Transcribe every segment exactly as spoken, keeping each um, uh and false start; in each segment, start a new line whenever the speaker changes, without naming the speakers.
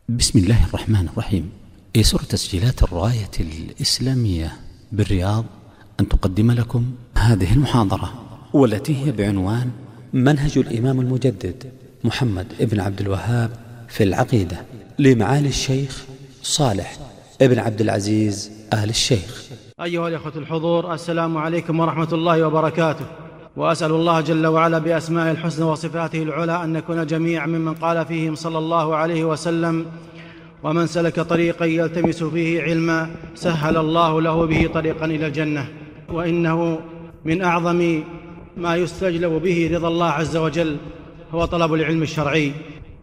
بسم الله الرحمن الرحيم. يسر تسجيلات الراية الإسلامية بالرياض أن تقدم لكم هذه المحاضرة، والتي هي بعنوان منهج الإمام المجدد محمد ابن عبد الوهاب في العقيدة، لمعالي الشيخ صالح ابن عبد العزيز آل الشيخ.
أيها الأخوة الحضور، السلام عليكم ورحمة الله وبركاته. وأسأل الله جل وعلا بأسمائه الحسنى وصفاته العلى أن نكون جميعا ممن قال فيهم صلى الله عليه وسلم: ومن سلك طريقا يلتمس فيه علما سهل الله له به طريقا إلى الجنة. وإنه من أعظم ما يستجلب به رضا الله عز وجل هو طلب العلم الشرعي،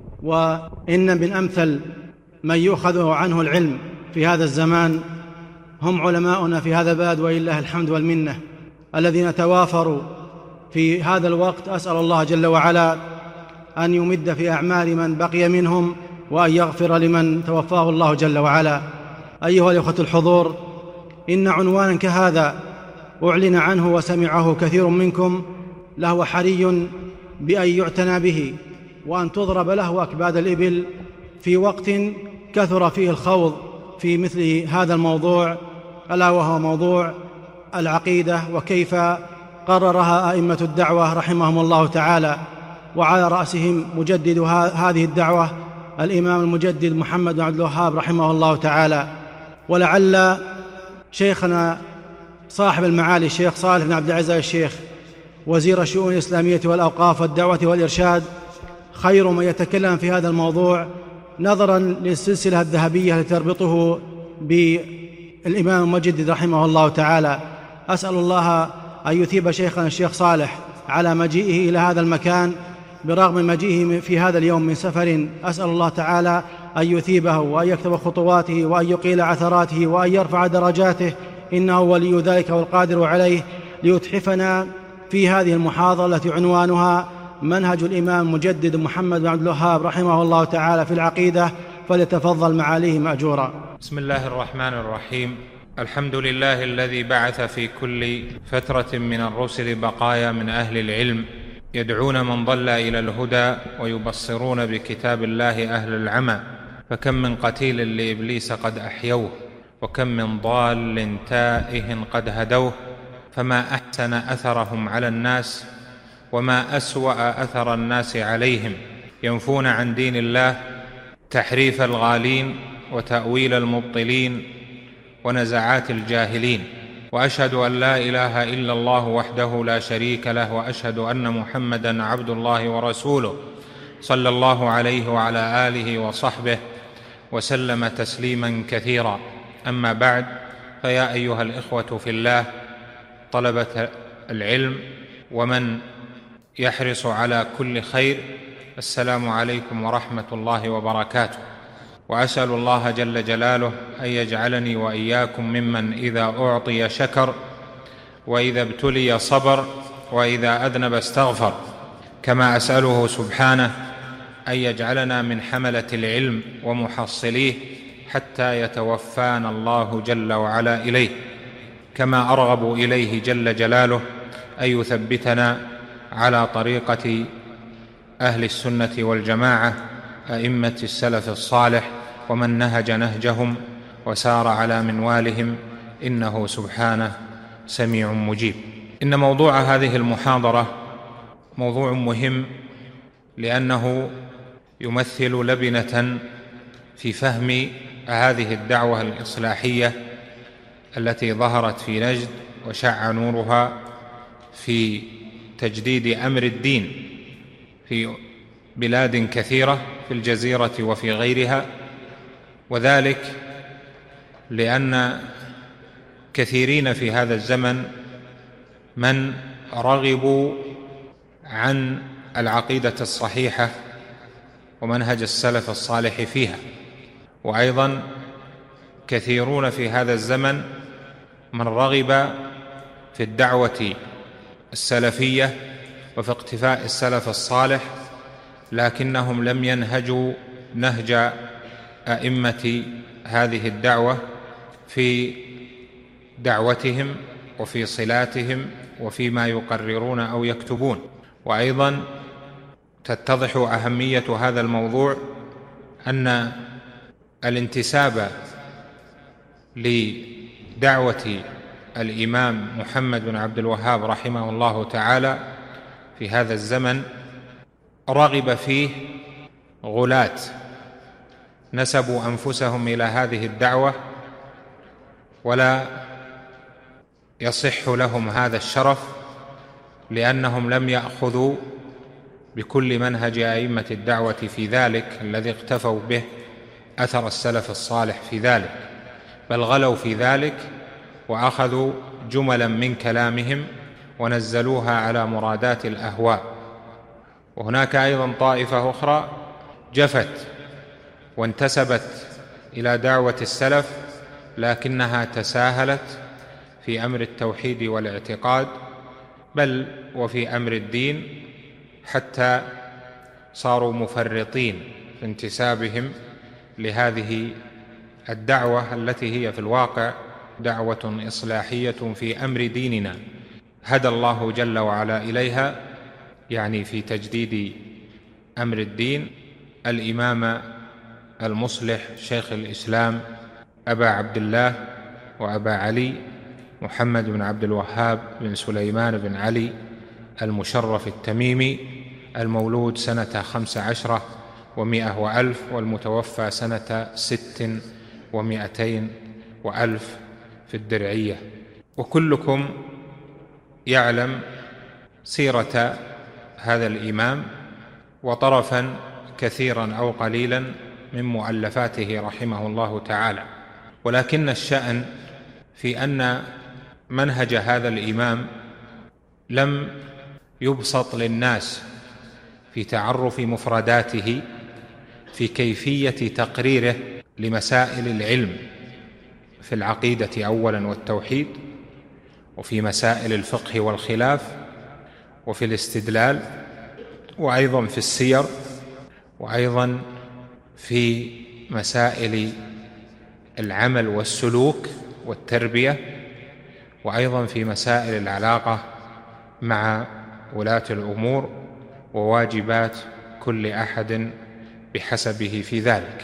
وإن من أمثل من يؤخذ عنه العلم في هذا الزمان هم علماؤنا في هذا البلد، ولله الحمد والمنة، الذين توافروا في هذا الوقت. أسأل الله جل وعلا أن يمد في أعمال من بقي منهم، وأن يغفر لمن توفاه الله جل وعلا. أيها الأخوة الحضور، إن عنوانا كهذا أعلن عنه وسمعه كثير منكم لهو حري بأن يعتنى به، وأن تضرب له أكباد الإبل في وقت كثر فيه الخوض في مثل هذا الموضوع، ألا وهو موضوع العقيدة، وكيف قررها أئمة الدعوة رحمهم الله تعالى، وعلى رأسهم مجدد هذه الدعوة الإمام المجدد محمد بن عبد الوهاب رحمه الله تعالى. ولعل شيخنا صاحب المعالي الشيخ صالح بن عبد العزيز الشيخ وزير الشؤون الإسلامية والأوقاف والدعوة والإرشاد خير من يتكلم في هذا الموضوع، نظرا للسلسلة الذهبية التي تربطه بالإمام المجدد رحمه الله تعالى. أسأل الله أن يثيب شيخنا الشيخ صالح على مجيئه إلى هذا المكان برغم مجيئه في هذا اليوم من سفر. أسأل الله تعالى أن يثيبه، وأن يكتب خطواته، وأن يقيل عثراته، وأن يرفع درجاته، إنه ولي ذلك والقادر عليه، ليتحفنا في هذه المحاضرة التي عنوانها منهج الإمام المجدد محمد بن عبد الوهاب رحمه الله تعالى في العقيدة. فليتفضل معاليه مأجورا.
بسم الله الرحمن الرحيم. الحمد لله الذي بعث في كل فترة من الرسل بقايا من أهل العلم يدعون من ضل إلى الهدى، ويبصرون بكتاب الله أهل العمى. فكم من قتيل لإبليس قد أحيوه، وكم من ضال تائه قد هدوه. فما أحسن أثرهم على الناس، وما أسوأ أثر الناس عليهم. ينفون عن دين الله تحريف الغالين، وتأويل المبطلين، ونزعات الجاهلين. وأشهد أن لا إله إلا الله وحده لا شريك له، وأشهد أن محمدًا عبد الله ورسوله، صلى الله عليه وعلى آله وصحبه وسلم تسليمًا كثيرا. أما بعد، فيا أيها الإخوة في الله، طلبة العلم ومن يحرص على كل خير، السلام عليكم ورحمة الله وبركاته. وأسأل الله جل جلاله أن يجعلني وإياكم ممن إذا أعطي شكر، وإذا ابتلي صبر، وإذا أذنب استغفر. كما أسأله سبحانه أن يجعلنا من حملة العلم ومحصليه حتى يتوفانا الله جل وعلا إليه. كما أرغب إليه جل جلاله أن يثبتنا على طريقة أهل السنة والجماعة، أئمة السلف الصالح، ومن نهج نهجهم وسار على منوالهم، إنه سبحانه سميع مجيب. إن موضوع هذه المحاضرة موضوع مهم، لأنه يمثل لبنة في فهم هذه الدعوة الإصلاحية التي ظهرت في نجد، وشع نورها في تجديد أمر الدين في بلاد كثيرة في الجزيرة وفي غيرها. وذلك لأن كثيرين في هذا الزمن من رغبوا عن العقيدة الصحيحة ومنهج السلف الصالح فيها، وأيضا كثيرون في هذا الزمن من رغب في الدعوة السلفية وفي اقتفاء السلف الصالح، لكنهم لم ينهجوا نهج أئمة هذه الدعوة في دعوتهم وفي صلاتهم وفيما يقررون أو يكتبون. وأيضا تتضح أهمية هذا الموضوع أن الانتساب لدعوة الإمام محمد بن عبد الوهاب رحمه الله تعالى في هذا الزمن رغب فيه غلاة نسبوا أنفسهم إلى هذه الدعوة، ولا يصح لهم هذا الشرف لأنهم لم يأخذوا بكل منهج أئمة الدعوة في ذلك الذي اقتفوا به أثر السلف الصالح في ذلك، بل غلوا في ذلك وأخذوا جملا من كلامهم ونزلوها على مرادات الأهواء. وهناك أيضا طائفة أخرى جفت وانتسبت إلى دعوة السلف لكنها تساهلت في أمر التوحيد والاعتقاد بل وفي أمر الدين، حتى صاروا مفرطين في انتسابهم لهذه الدعوة التي هي في الواقع دعوة إصلاحية في أمر ديننا هدى الله جل وعلا إليها، يعني في تجديد أمر الدين الإمام المصلح شيخ الإسلام أبا عبد الله وأبا علي محمد بن عبد الوهاب بن سليمان بن علي المشرف التميمي، المولود سنة خمس عشرة ومائة وألف والمتوفى سنة ست ومائتين وألف في الدرعية. وكلكم يعلم سيرة هذا الإمام وطرفا كثيرا أو قليلا من مؤلفاته رحمه الله تعالى، ولكن الشأن في أن منهج هذا الإمام لم يبسط للناس في تعرف مفرداته في كيفية تقريره لمسائل العلم في العقيدة أولا والتوحيد، وفي مسائل الفقه والخلاف، وفي الاستدلال، وأيضا في السير، وأيضا في مسائل العمل والسلوك والتربية، وأيضا في مسائل العلاقة مع ولاة الأمور وواجبات كل أحد بحسبه في ذلك.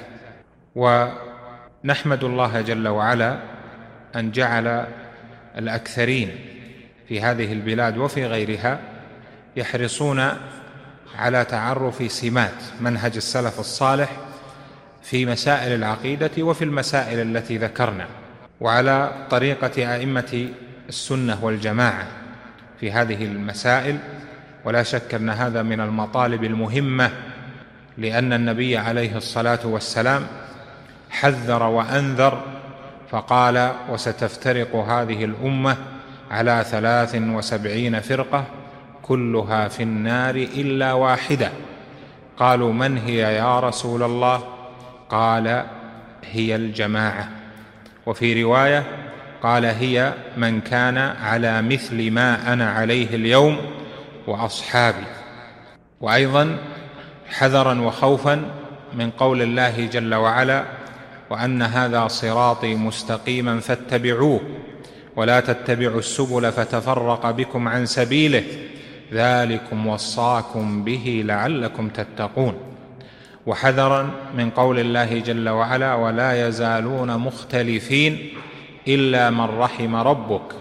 ونحمد الله جل وعلا أن جعل الأكثرين في هذه البلاد وفي غيرها يحرصون على تعرف سمات منهج السلف الصالح في مسائل العقيدة وفي المسائل التي ذكرنا، وعلى طريقة أئمة السنة والجماعة في هذه المسائل. ولا شك أن هذا من المطالب المهمة، لأن النبي عليه الصلاة والسلام حذر وأنذر فقال: وستفترق هذه الأمة على ثلاث وسبعين فرقة كلها في النار إلا واحدة. قالوا: من هي يا رسول الله؟ قال: هي الجماعة. وفي رواية قال: هي من كان على مثل ما أنا عليه اليوم وأصحابي. وأيضا حذرا وخوفا من قول الله جل وعلا: وأن هذا صراطي مستقيما فاتبعوه ولا تتبعوا السبل فتفرق بكم عن سبيله ذلكم وصاكم به لعلكم تتقون. وحذرا من قول الله جل وعلا: ولا يزالون مختلفين إلا من رحم ربك.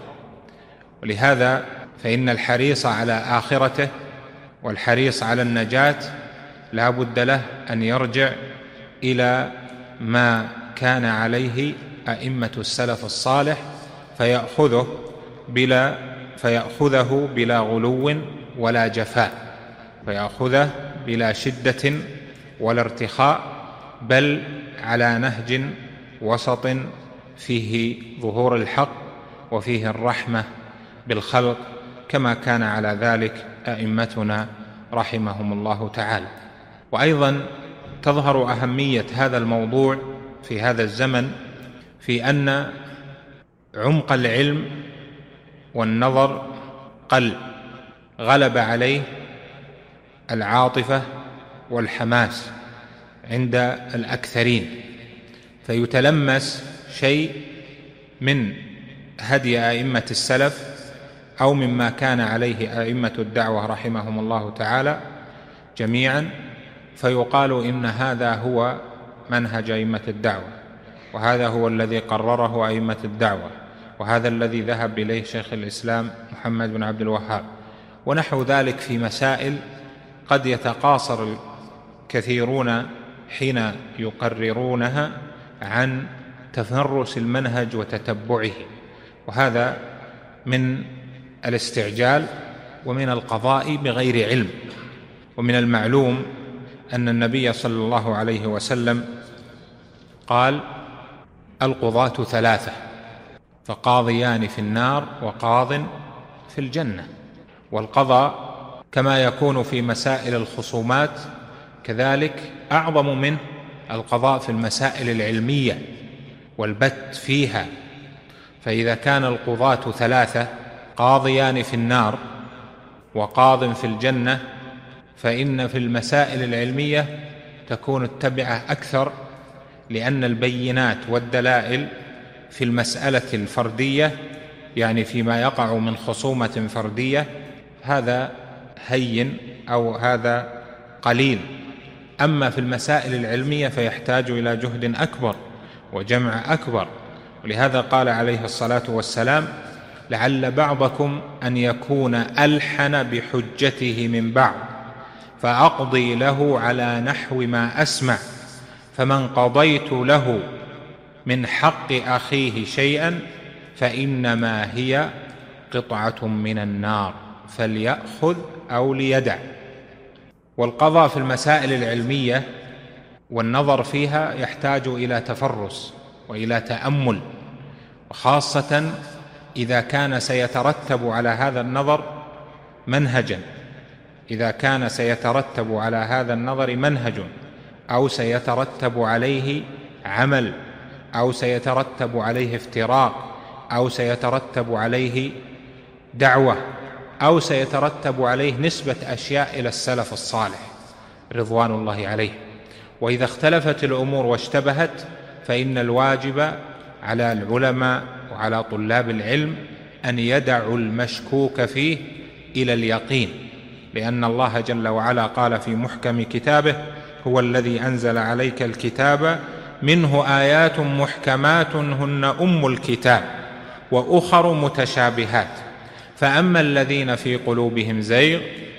ولهذا فإن الحريص على آخرته والحريص على النجاة لا بد له أن يرجع إلى ما كان عليه أئمة السلف الصالح فيأخذه بلا فيأخذه بلا غلو ولا جفاء، فيأخذه بلا شدة ولا ارتخاء، بل على نهج وسط فيه ظهور الحق وفيه الرحمة بالخلق، كما كان على ذلك أئمتنا رحمهم الله تعالى. وأيضا تظهر أهمية هذا الموضوع في هذا الزمن في أن عمق العلم والنظر قل، غلب عليه العاطفة والحماس عند الأكثرين، فيتلمس شيء من هدي أئمة السلف أو مما كان عليه أئمة الدعوة رحمهم الله تعالى جميعا، فيقال إن هذا هو منهج أئمة الدعوة، وهذا هو الذي قرره أئمة الدعوة، وهذا الذي ذهب إليه شيخ الإسلام محمد بن عبد الوهاب، ونحو ذلك في مسائل قد يتقاصر الكثيرون حين يقررونها عن تفرس المنهج وتتبعه، وهذا من الاستعجال ومن القضاء بغير علم. ومن المعلوم أن النبي صلى الله عليه وسلم قال: القضاة ثلاثة، فقاضيان في النار وقاض في الجنة. والقضاء كما يكون في مسائل الخصومات كذلك أعظم من القضاء في المسائل العلمية والبت فيها. فإذا كان القضاة ثلاثة، قاضيان في النار وقاض في الجنة، فإن في المسائل العلمية تكون التبعة أكثر، لأن البينات والدلائل في المسألة الفردية، يعني فيما يقع من خصومة فردية، هذا هين أو هذا قليل. أما في المسائل العلمية فيحتاج إلى جهد أكبر وجمع أكبر. ولهذا قال عليه الصلاة والسلام: لعل بعضكم أن يكون ألحن بحجته من بعض، فأقضي له على نحو ما أسمع، فمن قضيت له من حق أخيه شيئا فإنما هي قطعة من النار، فليأخذ أو ليدع. والقضاء في المسائل العلمية والنظر فيها يحتاج إلى تفرس وإلى تأمل، وخاصة إذا كان سيترتب على هذا النظر منهجا إذا كان سيترتب على هذا النظر منهج أو سيترتب عليه عمل أو سيترتب عليه افتراق أو سيترتب عليه دعوة أو سيترتب عليه نسبة أشياء إلى السلف الصالح رضوان الله عليه. وإذا اختلفت الأمور واشتبهت فإن الواجب على العلماء وعلى طلاب العلم أن يدعوا المشكوك فيه إلى اليقين، لأن الله جل وعلا قال في محكم كتابه: هو الذي أنزل عليك الكتاب منه آيات محكمات هن أم الكتاب وأخر متشابهات، فأما الذين في قلوبهم زيغ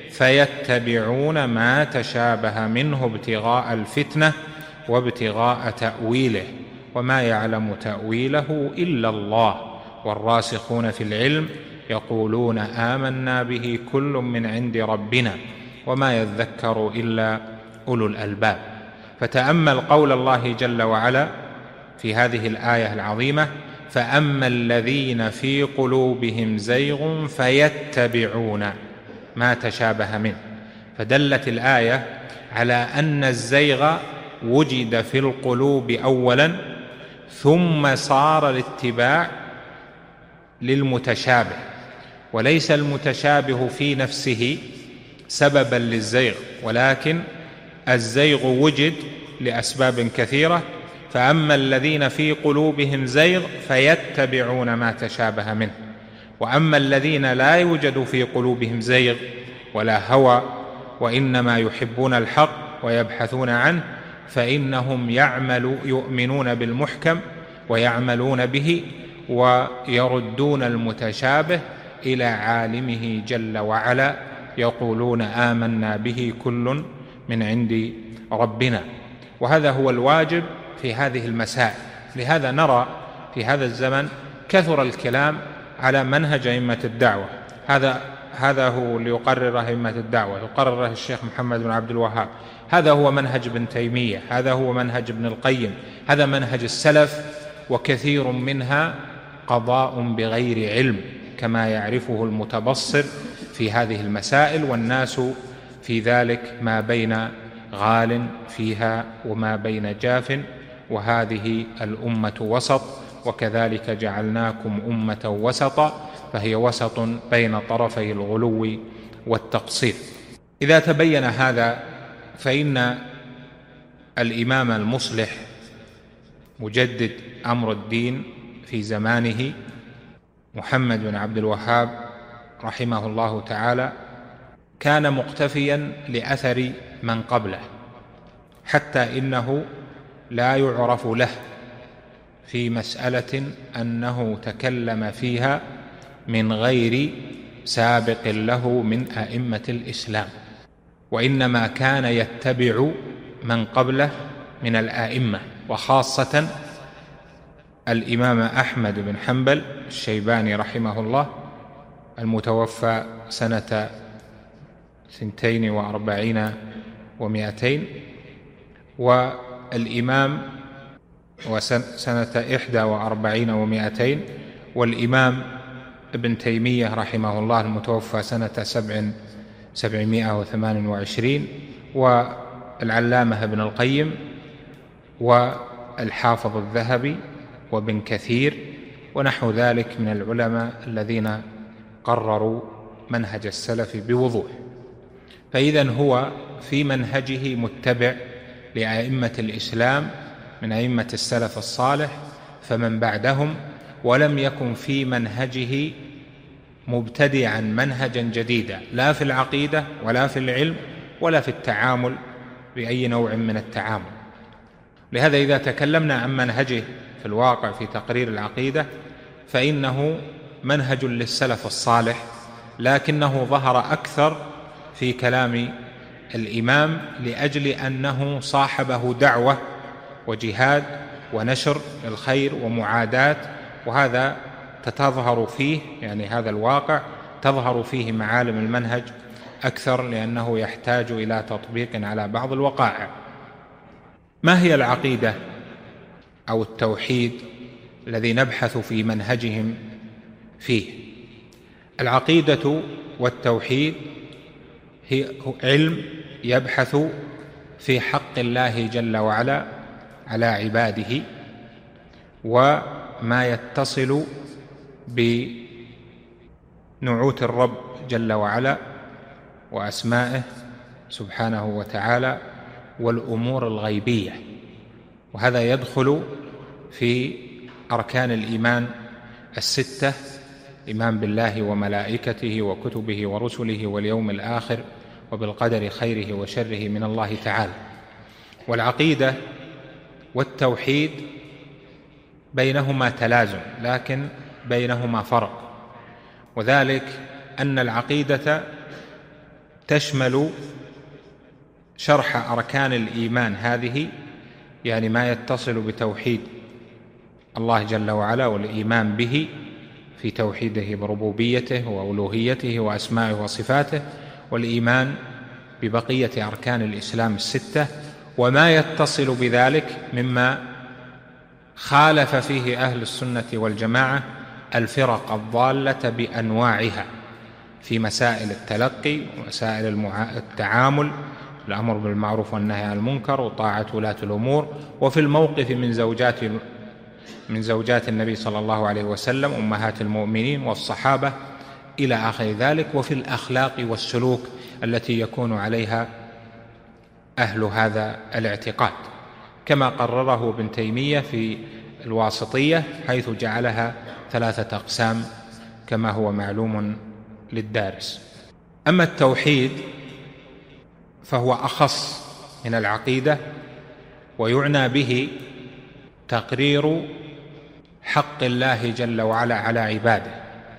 فيتبعون ما تشابه منه ابتغاء الفتنة وابتغاء تأويله وما يعلم تأويله إلا الله والراسخون في العلم يقولون آمنا به كل من عند ربنا وما يذكر إلا أولو الألباب. فتأمل قول الله جل وعلا في هذه الآية العظيمة: فأما الذين في قلوبهم زيغ فيتبعون ما تشابه منه. فدلت الآية على أن الزيغ وجد في القلوب أولا، ثم صار الاتباع للمتشابه، وليس المتشابه في نفسه سببا للزيغ، ولكن الزيغ وجد لأسباب كثيرة. فأما الذين في قلوبهم زيغ فيتبعون ما تشابه منه، وأما الذين لا يوجد في قلوبهم زيغ ولا هوى وإنما يحبون الحق ويبحثون عنه فإنهم يعمل يؤمنون بالمحكم ويعملون به ويردون المتشابه إلى عالمه جل وعلا، يقولون آمنا به كل من عند ربنا. وهذا هو الواجب في هذه المسائل. لهذا نرى في هذا الزمن كثر الكلام على منهج أئمة الدعوة. هذا هذا هو اللي يقرره أئمة الدعوة، يقرره الشيخ محمد بن عبد الوهاب، هذا هو منهج ابن تيمية، هذا هو منهج ابن القيم، هذا منهج السلف. وكثير منها قضاء بغير علم كما يعرفه المتبصر في هذه المسائل، والناس في ذلك ما بين غال فيها وما بين جاف، وهذه الأمة وسط، وكذلك جعلناكم أمة وسطا، فهي وسط بين طرفي الغلو والتقصير. إذا تبين هذا فإن الإمام المصلح مجدد أمر الدين في زمانه محمد بن عبد الوهاب رحمه الله تعالى كان مقتفيا لأثر من قبله، حتى إنه لا يعرف له في مسألة أنه تكلم فيها من غير سابق له من أئمة الإسلام، وإنما كان يتبع من قبله من الآئمة، وخاصة الإمام أحمد بن حنبل الشيباني رحمه الله المتوفى سنة ثنتين وأربعين ومائتين، والإمام وسنة إحدى وأربعين ومائتين، والإمام ابن تيمية رحمه الله المتوفى سنة سبع سبعمائة وثمان وعشرين، والعلامة ابن القيم والحافظ الذهبي وابن كثير ونحو ذلك من العلماء الذين قرروا منهج السلف بوضوح. فإذن هو في منهجه متبع لأئمة الإسلام من أئمة السلف الصالح فمن بعدهم، ولم يكن في منهجه مبتدعا منهجا جديدا لا في العقيدة ولا في العلم ولا في التعامل بأي نوع من التعامل. لهذا إذا تكلمنا عن منهجه في الواقع في تقرير العقيدة فإنه منهج للسلف الصالح، لكنه ظهر أكثر في كلام الإمام لأجل أنه صاحبه دعوة وجهاد ونشر الخير ومعاداة، وهذا تظهر فيه يعني هذا الواقع تظهر فيه معالم المنهج أكثر، لأنه يحتاج إلى تطبيق على بعض الوقائع. ما هي العقيدة أو التوحيد الذي نبحث في منهجهم فيه؟ العقيدة والتوحيد هي علم يبحث في حق الله جل وعلا على عباده، وما يتصل بنعوت الرب جل وعلا وأسمائه سبحانه وتعالى والأمور الغيبية، وهذا يدخل في أركان الإيمان الستة: الإيمان بالله وملائكته وكتبه ورسله واليوم الآخر وبالقدر خيره وشره من الله تعالى. والعقيدة والتوحيد بينهما تلازم لكن بينهما فرق، وذلك أن العقيدة تشمل شرح أركان الإيمان هذه، يعني ما يتصل بتوحيد الله جل وعلا والإيمان به في توحيده بربوبيته وألوهيته وأسمائه وصفاته، والإيمان ببقية أركان الإسلام الستة، وما يتصل بذلك مما خالف فيه أهل السنة والجماعة الفرق الضالة بأنواعها في مسائل التلقي ومسائل التعامل، الأمر بالمعروف والنهي عن المنكر وطاعة ولاة الأمور، وفي الموقف من زوجات من زوجات النبي صلى الله عليه وسلم أمهات المؤمنين والصحابة إلى آخر ذلك، وفي الأخلاق والسلوك التي يكون عليها أهل هذا الاعتقاد، كما قرره ابن تيمية في الواسطية حيث جعلها ثلاثة أقسام كما هو معلوم للدارس. أما التوحيد فهو أخص من العقيدة، ويعنى به تقرير حق الله جل وعلا على عباده،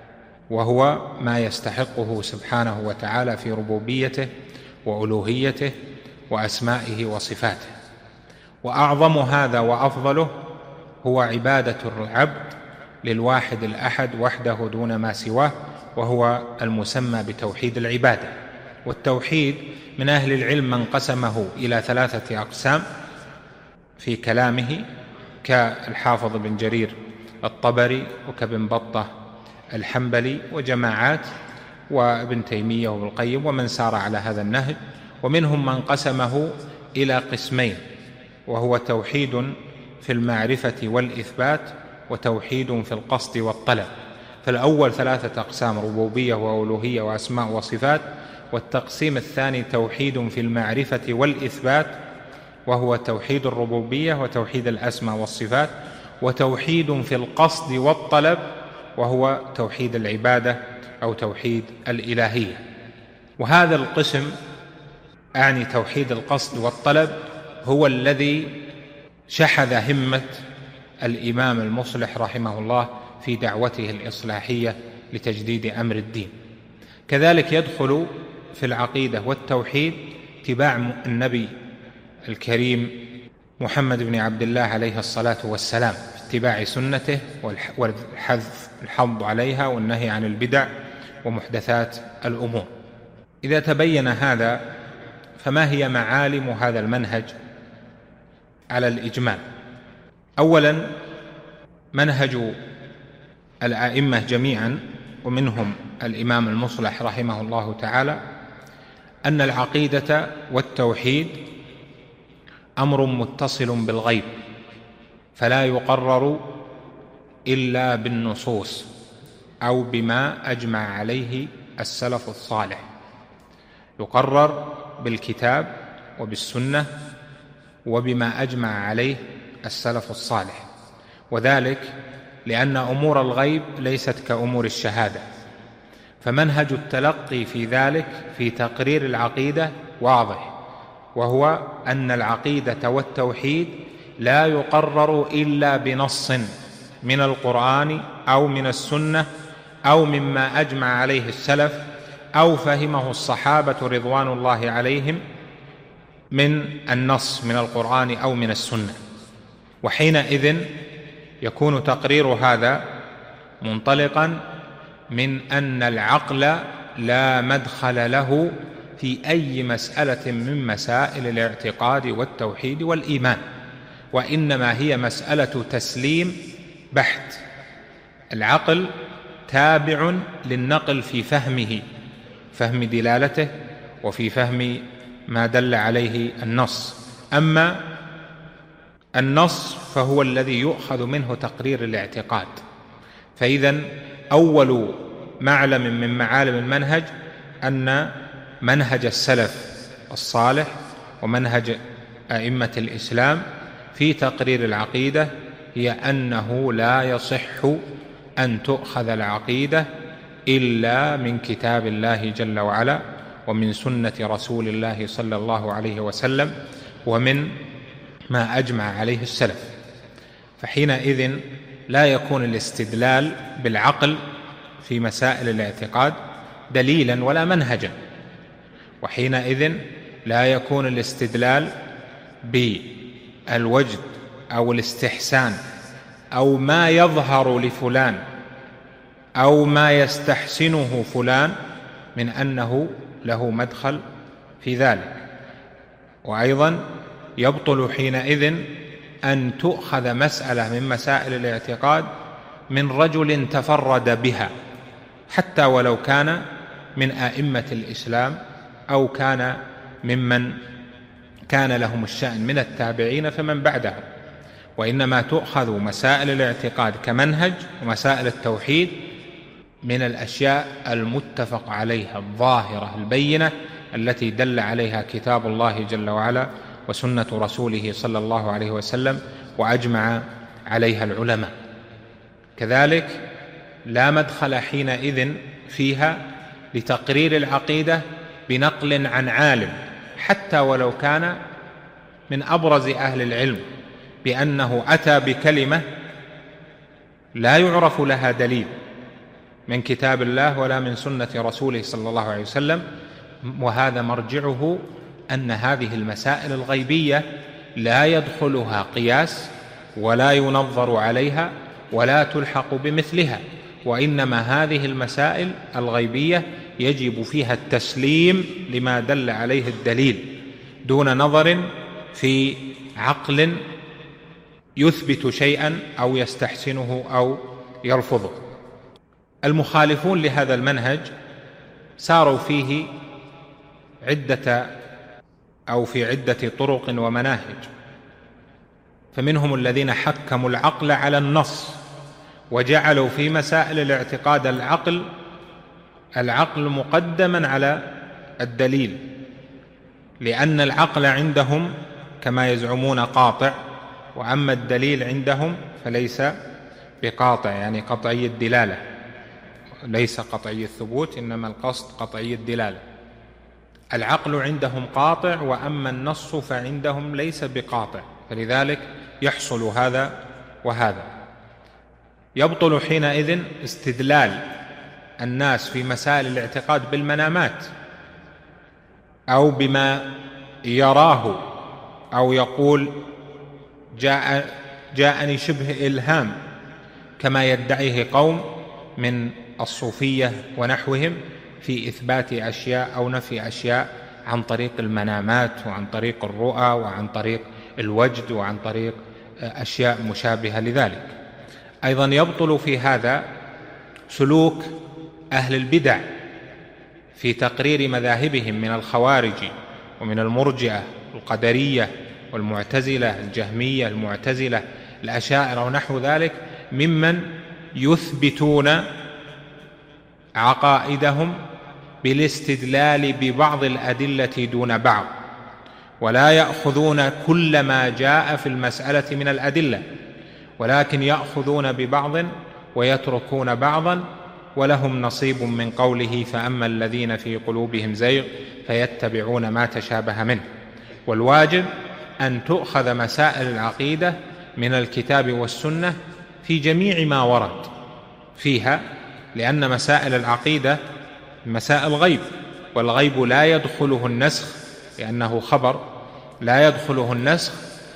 وهو ما يستحقه سبحانه وتعالى في ربوبيته وألوهيته وأسمائه وصفاته. وأعظم هذا وأفضله هو عبادة العبد للواحد الأحد وحده دون ما سواه، وهو المسمى بتوحيد العبادة. والتوحيد من أهل العلم من قسمه إلى ثلاثة أقسام في كلامه، كالحافظ بن جرير الطبري وكابن بطة الحنبلي وجماعات وابن تيمية وابن القيم ومن سار على هذا النهج. ومنهم من قسمه إلى قسمين، وهو توحيد في المعرفة والإثبات وتوحيد في القصد والطلب. فالأول ثلاثة أقسام: ربوبية وألوهية وأسماء وصفات. والتقسيم الثاني توحيد في المعرفة والإثبات، وهو توحيد الربوبية وتوحيد الأسماء والصفات. وتوحيد في القصد والطلب، وهو توحيد العبادة أو توحيد الإلهية. وهذا القسم أعني توحيد القصد والطلب هو الذي شحذ همة الإمام المصلح رحمه الله في دعوته الإصلاحية لتجديد أمر الدين. كذلك يدخل في العقيدة والتوحيد اتباع النبي الكريم محمد بن عبد الله عليه الصلاة والسلام، اتباع سنته والحث الحظ عليها والنهي عن البدع ومحدثات الأمور. إذا تبين هذا فما هي معالم هذا المنهج على الإجمال؟ أولا، منهج الأئمة جميعا ومنهم الإمام المصلح رحمه الله تعالى أن العقيدة والتوحيد أمر متصل بالغيب، فلا يقرر إلا بالنصوص أو بما أجمع عليه السلف الصالح، يقرر بالكتاب وبالسنة وبما أجمع عليه السلف الصالح، وذلك لأن أمور الغيب ليست كأمور الشهادة، فمنهج التلقي في ذلك في تقرير العقيدة واضح، وهو أن العقيدة والتوحيد لا يقرر إلا بنص من القرآن أو من السنة أو مما أجمع عليه السلف أو فهمه الصحابة رضوان الله عليهم من النص من القرآن أو من السنة. وحينئذ يكون تقرير هذا منطلقا من أن العقل لا مدخل له في أي مسألة من مسائل الاعتقاد والتوحيد والإيمان، وإنما هي مسألة تسليم بحت. العقل تابع للنقل في فهمه، فهم دلالته وفي فهم ما دل عليه النص، أما النص فهو الذي يؤخذ منه تقرير الاعتقاد. فإذن أول معلم من معالم المنهج أن منهج السلف الصالح ومنهج أئمة الإسلام في تقرير العقيدة هي أنه لا يصح أن تؤخذ العقيدة إلا من كتاب الله جل وعلا ومن سنة رسول الله صلى الله عليه وسلم ومن ما أجمع عليه السلف. فحينئذ لا يكون الاستدلال بالعقل في مسائل الاعتقاد دليلا ولا منهجا، وحينئذ لا يكون الاستدلال بالوجد أو الاستحسان أو ما يظهر لفلان أو ما يستحسنه فلان من أنه له مدخل في ذلك. وأيضا يبطل حينئذ أن تؤخذ مسألة من مسائل الاعتقاد من رجل تفرد بها، حتى ولو كان من أئمة الإسلام أو كان ممن كان لهم الشأن من التابعين فمن بعدهم، وإنما تؤخذ مسائل الاعتقاد كمنهج ومسائل التوحيد من الأشياء المتفق عليها الظاهرة البينة التي دل عليها كتاب الله جل وعلا وسنة رسوله صلى الله عليه وسلم وأجمع عليها العلماء. كذلك لا مدخل حينئذ فيها لتقرير العقيدة بنقل عن عالم حتى ولو كان من أبرز أهل العلم بأنه أتى بكلمة لا يعرف لها دليل من كتاب الله ولا من سنة رسوله صلى الله عليه وسلم، وهذا مرجعه أن هذه المسائل الغيبية لا يدخلها قياس ولا ينظر عليها ولا تلحق بمثلها، وإنما هذه المسائل الغيبية يجب فيها التسليم لما دل عليه الدليل دون نظر في عقل يثبت شيئا أو يستحسنه أو يرفضه. المخالفون لهذا المنهج ساروا فيه عدة أو في عدة طرق ومناهج، فمنهم الذين حكموا العقل على النص وجعلوا في مسائل الاعتقاد العقل العقل مقدما على الدليل، لأن العقل عندهم كما يزعمون قاطع، وأما الدليل عندهم فليس بقاطع، يعني قطعي الدلالة، ليس قطعي الثبوت، إنما القصد قطعي الدلالة. العقل عندهم قاطع، وأما النص فعندهم ليس بقاطع، فلذلك يحصل هذا وهذا. يبطل حينئذ استدلال الناس في مسائل الاعتقاد بالمنامات أو بما يراه، أو يقول جاء جاءني شبه إلهام كما يدعيه قوم من الصوفية ونحوهم في إثبات أشياء أو نفي أشياء عن طريق المنامات وعن طريق الرؤى وعن طريق الوجد وعن طريق أشياء مشابهة لذلك. أيضا يبطل في هذا سلوك أهل البدع في تقرير مذاهبهم من الخوارج ومن المرجئة القدرية والمعتزلة الجهمية المعتزلة الأشاعرة ونحو ذلك، ممن يثبتون عقائدهم بالاستدلال ببعض الأدلة دون بعض، ولا يأخذون كل ما جاء في المسألة من الأدلة، ولكن يأخذون ببعض ويتركون بعضا، ولهم نصيب من قوله فأما الذين في قلوبهم زيغ فيتبعون ما تشابه منه. والواجب أن تؤخذ مسائل العقيدة من الكتاب والسنة في جميع ما ورد فيها، لأن مسائل العقيدة مسائل غيب، والغيب لا يدخله النسخ لأنه خبر، لا يدخله النسخ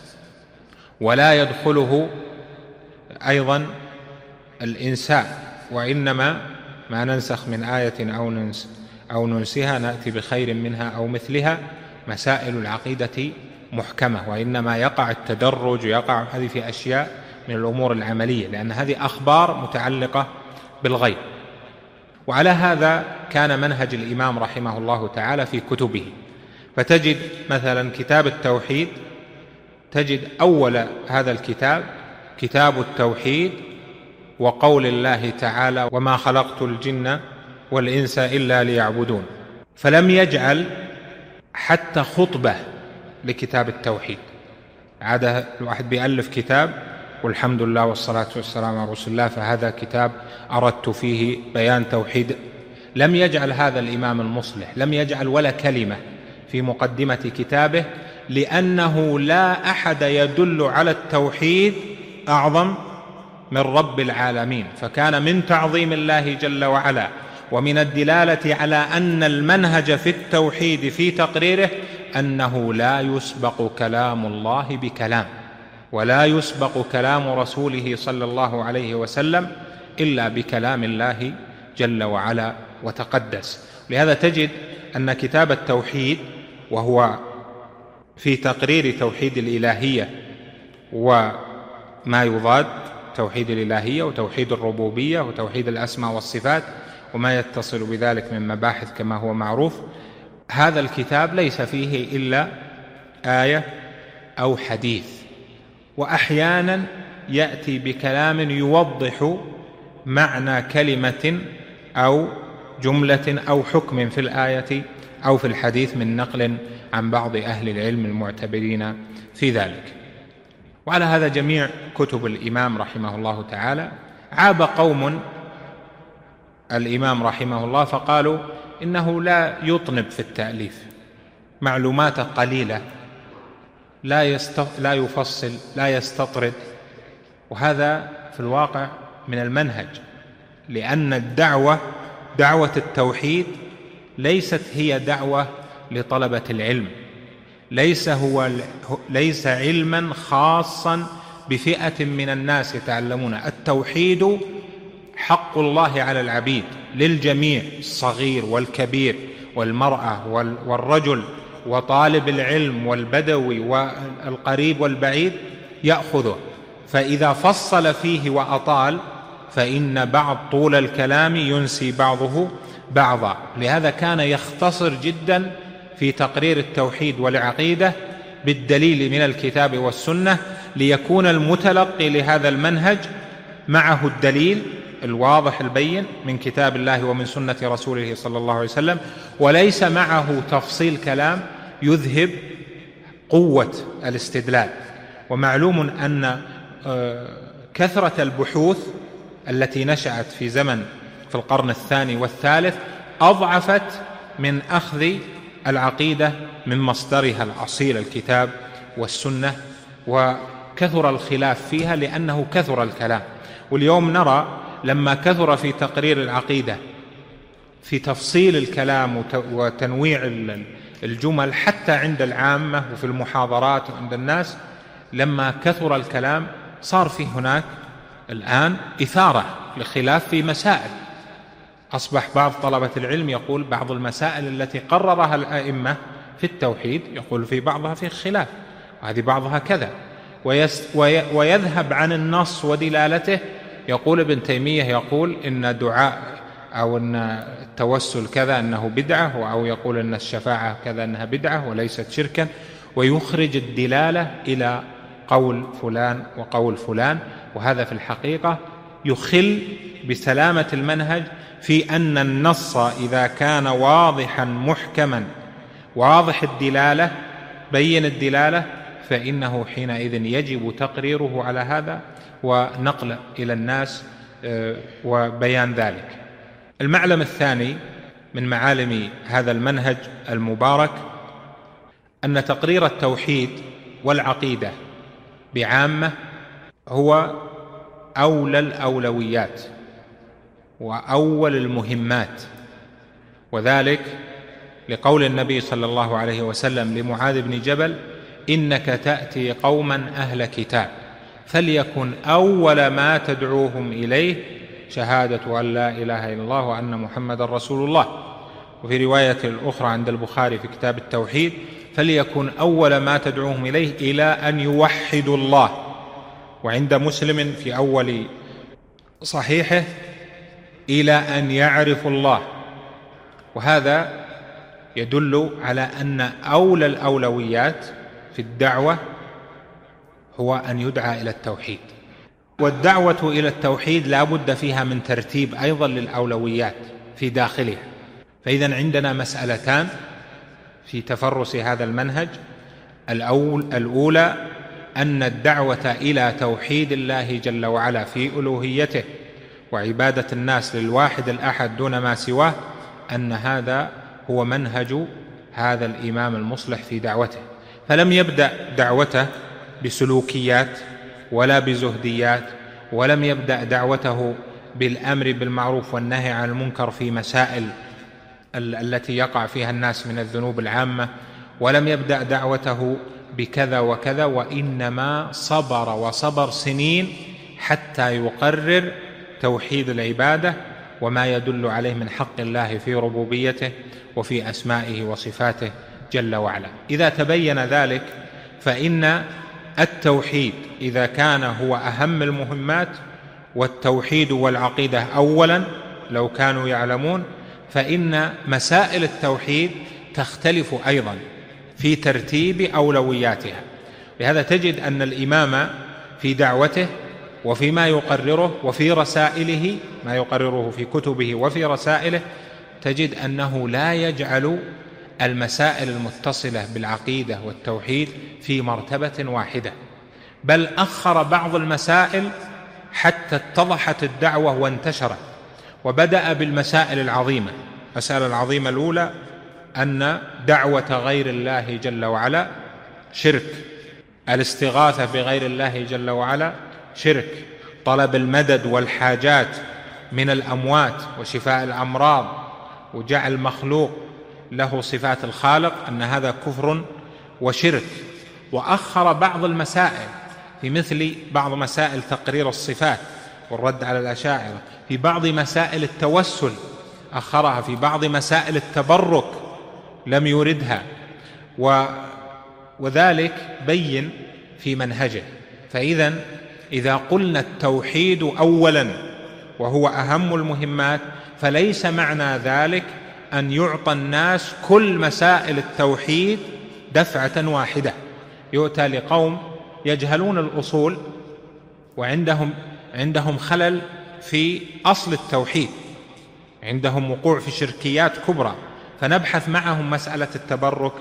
ولا يدخله أيضا الإنساء، وإنما ما ننسخ من آية أو ننس أو ننسها نأتي بخير منها أو مثلها. مسائل العقيدة محكمة، وإنما يقع التدرج ويقع هذه في أشياء من الأمور العملية، لأن هذه أخبار متعلقة بالغيب. وعلى هذا كان منهج الإمام رحمه الله تعالى في كتبه، فتجد مثلا كتاب التوحيد، تجد أول هذا الكتاب كتاب التوحيد وقول الله تعالى وما خلقت الجن والإنس إلا ليعبدون، فلم يجعل حتى خطبة لكتاب التوحيد. عادة الواحد بيألف كتاب والحمد لله والصلاة والسلام على رسول الله فهذا كتاب أردت فيه بيان توحيد. لم يجعل هذا الإمام المصلح، لم يجعل ولا كلمة في مقدمة كتابه، لأنه لا أحد يدل على التوحيد أعظم من رب العالمين، فكان من تعظيم الله جل وعلا ومن الدلالة على أن المنهج في التوحيد في تقريره أنه لا يسبق كلام الله بكلام، ولا يسبق كلام رسوله صلى الله عليه وسلم إلا بكلام الله جل وعلا وتقدس. لهذا تجد أن كتاب التوحيد وهو في تقرير توحيد الإلهية وما يضاد توحيد الإلهية وتوحيد الربوبية وتوحيد الأسماء والصفات وما يتصل بذلك من مباحث كما هو معروف، هذا الكتاب ليس فيه إلا آية أو حديث، وأحيانا يأتي بكلام يوضح معنى كلمة أو جملة أو حكم في الآية أو في الحديث من نقل عن بعض أهل العلم المعتبرين في ذلك. وعلى هذا جميع كتب الإمام رحمه الله تعالى. عاب قوم الإمام رحمه الله فقالوا إنه لا يطنب في التأليف، معلومات قليلة، لا, يست... لا يفصل، لا يستطرد، وهذا في الواقع من المنهج، لأن الدعوة دعوة التوحيد ليست هي دعوة لطلبة العلم، ليس هو ليس علما خاصا بفئة من الناس يتعلمون. التوحيد حق الله على العبيد للجميع، الصغير والكبير والمرأة والرجل وطالب العلم والبدوي والقريب والبعيد يأخذه، فإذا فصل فيه وأطال فإن بعض طول الكلام ينسي بعضه بعضا. لهذا كان يختصر جدا في تقرير التوحيد والعقيدة بالدليل من الكتاب والسنة، ليكون المتلقي لهذا المنهج معه الدليل الواضح البين من كتاب الله ومن سنة رسوله صلى الله عليه وسلم، وليس معه تفصيل كلام يذهب قوة الاستدلال. ومعلوم أن كثرة البحوث التي نشأت في زمن في القرن الثاني والثالث أضعفت من أخذ العقيدة من مصدرها الأصيل الكتاب والسنة، وكثرة كثر الخلاف فيها لأنه كثر الكلام. واليوم نرى لما كثر في تقرير العقيدة في تفصيل الكلام وتنويع الجمل حتى عند العامة وفي المحاضرات وعند الناس، لما كثر الكلام صار في هناك الآن إثارة لخلاف في مسائل. أصبح بعض طلبة العلم يقول بعض المسائل التي قررها الأئمة في التوحيد يقول في بعضها في خلاف، وهذه بعضها كذا، ويذهب عن النص ودلالته. يقول ابن تيمية يقول إن دعاء أو أن التوسل كذا أنه بدعة، أو يقول أن الشفاعة كذا أنها بدعة وليست شركا، ويخرج الدلالة إلى قول فلان وقول فلان. وهذا في الحقيقة يخل بسلامة المنهج في أن النص إذا كان واضحا محكما واضح الدلالة بين الدلالة فإنه حينئذ يجب تقريره على هذا ونقله إلى الناس وبيان ذلك. المعلم الثاني من معالم هذا المنهج المبارك أن تقرير التوحيد والعقيدة بعامة هو أولى الأولويات وأول المهمات، وذلك لقول النبي صلى الله عليه وسلم لمعاذ بن جبل: إنك تأتي قوما أهل كتاب فليكن أول ما تدعوهم إليه شهادة أن لا إله إلا الله وأن محمد رسول الله. وفي رواية الأخرى عند البخاري في كتاب التوحيد: فليكن أول ما تدعوهم إليه إلى أن يوحدوا الله. وعند مسلم في أول صحيحه: إلى أن يعرفوا الله. وهذا يدل على أن أولى الأولويات في الدعوة هو أن يدعى إلى التوحيد، والدعوة إلى التوحيد لا بد فيها من ترتيب أيضا للأولويات في داخلها. فإذا عندنا مسألتان في تفرس هذا المنهج: الأول الأولى أن الدعوة إلى توحيد الله جل وعلا في ألوهيته وعبادة الناس للواحد الأحد دون ما سواه، أن هذا هو منهج هذا الإمام المصلح في دعوته. فلم يبدأ دعوته بسلوكيات ولا بزهديات، ولم يبدأ دعوته بالأمر بالمعروف والنهي عن المنكر في مسائل التي يقع فيها الناس من الذنوب العامة، ولم يبدأ دعوته بكذا وكذا، وإنما صبر وصبر سنين حتى يقرر توحيد العبادة وما يدل عليه من حق الله في ربوبيته وفي أسمائه وصفاته جل وعلا. إذا تبين ذلك فإن التوحيد إذا كان هو أهم المهمات، والتوحيد والعقيدة أولا لو كانوا يعلمون، فإن مسائل التوحيد تختلف أيضا في ترتيب أولوياتها. لهذا تجد أن الإمام في دعوته وفيما يقرره وفي رسائله، ما يقرره في كتبه وفي رسائله، تجد أنه لا يجعل المسائل المتصلة بالعقيدة والتوحيد في مرتبة واحدة، بل أخر بعض المسائل حتى اتضحت الدعوة وانتشرت، وبدأ بالمسائل العظيمة. المسألة العظيمة الأولى أن دعوة غير الله جل وعلا شرك، الاستغاثة بغير الله جل وعلا شرك، طلب المدد والحاجات من الأموات وشفاء الأمراض وجعل مخلوق له صفات الخالق، أن هذا كفر وشرك. وأخر بعض المسائل في مثل بعض مسائل تقرير الصفات والرد على الأشاعرة، في بعض مسائل التوسل أخرها، في بعض مسائل التبرك لم يردها، و وذلك بين في منهجه. فإذا إذا قلنا التوحيد أولا وهو أهم المهمات، فليس معنى ذلك أن يعطى الناس كل مسائل التوحيد دفعة واحدة. يؤتى لقوم يجهلون الأصول وعندهم عندهم خلل في أصل التوحيد، عندهم وقوع في شركيات كبرى، فنبحث معهم مسألة التبرك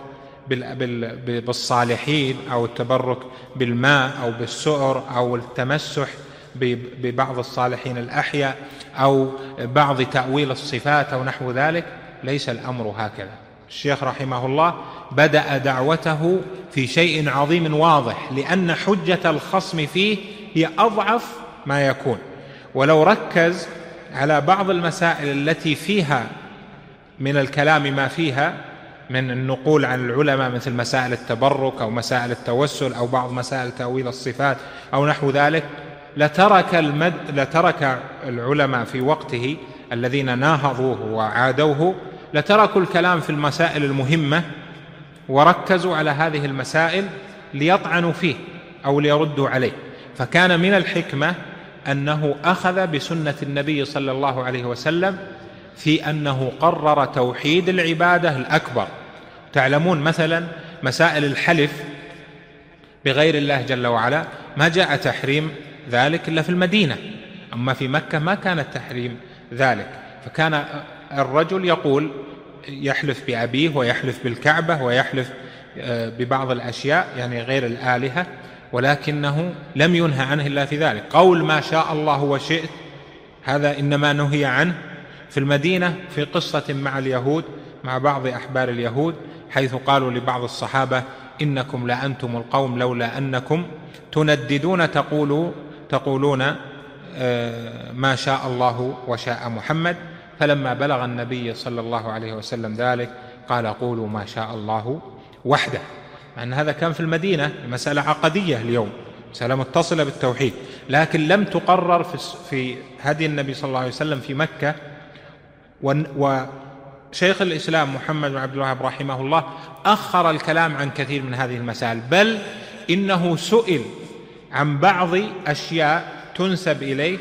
بالصالحين أو التبرك بالماء أو بالسؤر أو التمسح ببعض الصالحين الأحياء أو بعض تأويل الصفات أو نحو ذلك. ليس الأمر هكذا، الشيخ رحمه الله بدأ دعوته في شيء عظيم واضح، لأن حجة الخصم فيه هي أضعف ما يكون، ولو ركز على بعض المسائل التي فيها من الكلام ما فيها من النقول عن العلماء، مثل مسائل التبرك أو مسائل التوسل أو بعض مسائل تأويل الصفات أو نحو ذلك، لترك, المد لترك العلماء في وقته الذين ناهضوه وعادوه لتركوا الكلام في المسائل المهمة وركزوا على هذه المسائل ليطعنوا فيه أو ليردوا عليه. فكان من الحكمة أنه أخذ بسنة النبي صلى الله عليه وسلم في أنه قرر توحيد العبادة الأكبر. تعلمون مثلا مسائل الحلف بغير الله جل وعلا ما جاء تحريم ذلك إلا في المدينة، أما في مكة ما كان التحريم ذلك. فكان الرجل يقول يحلف بأبيه ويحلف بالكعبة ويحلف ببعض الأشياء يعني غير الآلهة، ولكنه لم ينهى عنه إلا في ذلك. قول ما شاء الله وشئت هذا إنما نهي عنه في المدينة في قصة مع اليهود، مع بعض أحبار اليهود، حيث قالوا لبعض الصحابة إنكم لأنتم القوم لولا أنكم تنددون تقولوا تقولون ما شاء الله وشاء محمد. فلما بلغ النبي صلى الله عليه وسلم ذلك قال قولوا ما شاء الله وحده، مع أن هذا كان في المدينة، مسألة عقدية اليوم، مسألة متصلة بالتوحيد، لكن لم تقرر في هدي النبي صلى الله عليه وسلم في مكة. وشيخ الإسلام محمد بن عبد الوهاب رحمه الله أخر الكلام عن كثير من هذه المسائل، بل إنه سئل عن بعض أشياء تنسب إليه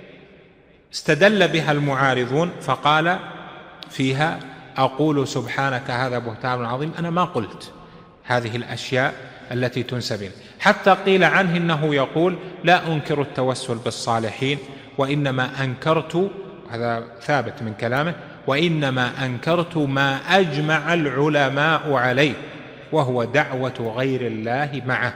استدل بها المعارضون فقال فيها أقول سبحانك هذا بهتان عظيم، أنا ما قلت هذه الأشياء التي تنسب إليه. حتى قيل عنه إنه يقول لا أنكر التوسل بالصالحين، وإنما أنكرت، هذا ثابت من كلامه، وإنما أنكرت ما أجمع العلماء عليه وهو دعوة غير الله معه.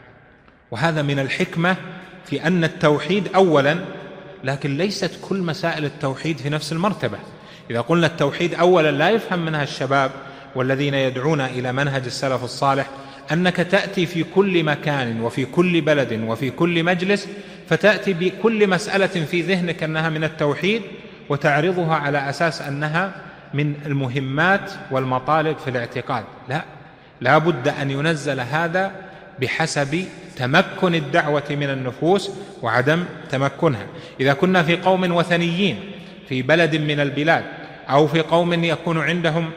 وهذا من الحكمة في أن التوحيد أولا، لكن ليست كل مسائل التوحيد في نفس المرتبة. إذا قلنا التوحيد أولا لا يفهم منها الشباب والذين يدعون إلى منهج السلف الصالح أنك تأتي في كل مكان وفي كل بلد وفي كل مجلس فتأتي بكل مسألة في ذهنك أنها من التوحيد وتعرضها على أساس أنها من المهمات والمطالب في الاعتقاد. لا، لا بد أن ينزل هذا بحسب تمكن الدعوة من النفوس وعدم تمكنها. إذا كنا في قوم وثنيين في بلد من البلاد، أو في قوم يكون عندهم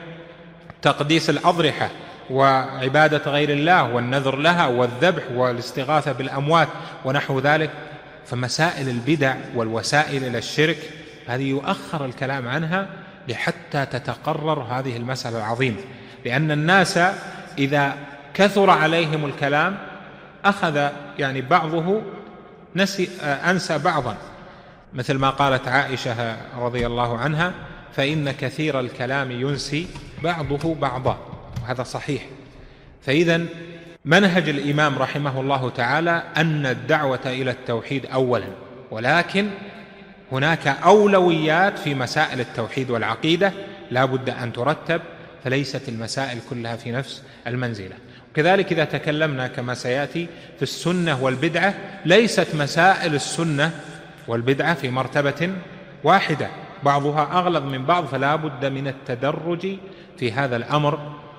تقديس الأضرحة وعبادة غير الله والنذر لها والذبح والاستغاثة بالأموات ونحو ذلك، فمسائل البدع والوسائل إلى الشرك هذه يؤخر الكلام عنها لحتى تتقرر هذه المسألة العظيمة. لأن الناس إذا كثر عليهم الكلام أخذ يعني بعضه نسي أنسى بعضا، مثل ما قالت عائشة رضي الله عنها فإن كثير الكلام ينسي بعضه بعضا، وهذا صحيح. فإذا منهج الإمام رحمه الله تعالى أن الدعوة إلى التوحيد أولا، ولكن هناك أولويات في مسائل التوحيد والعقيدة لا بد أن ترتب، فليست المسائل كلها في نفس المنزلة. وكذلك إذا تكلمنا كما سيأتي في السنة والبدعة، ليست مسائل السنة والبدعة في مرتبة واحدة، بعضها أغلظ من بعض، فلا بد من التدرج في هذا الأمر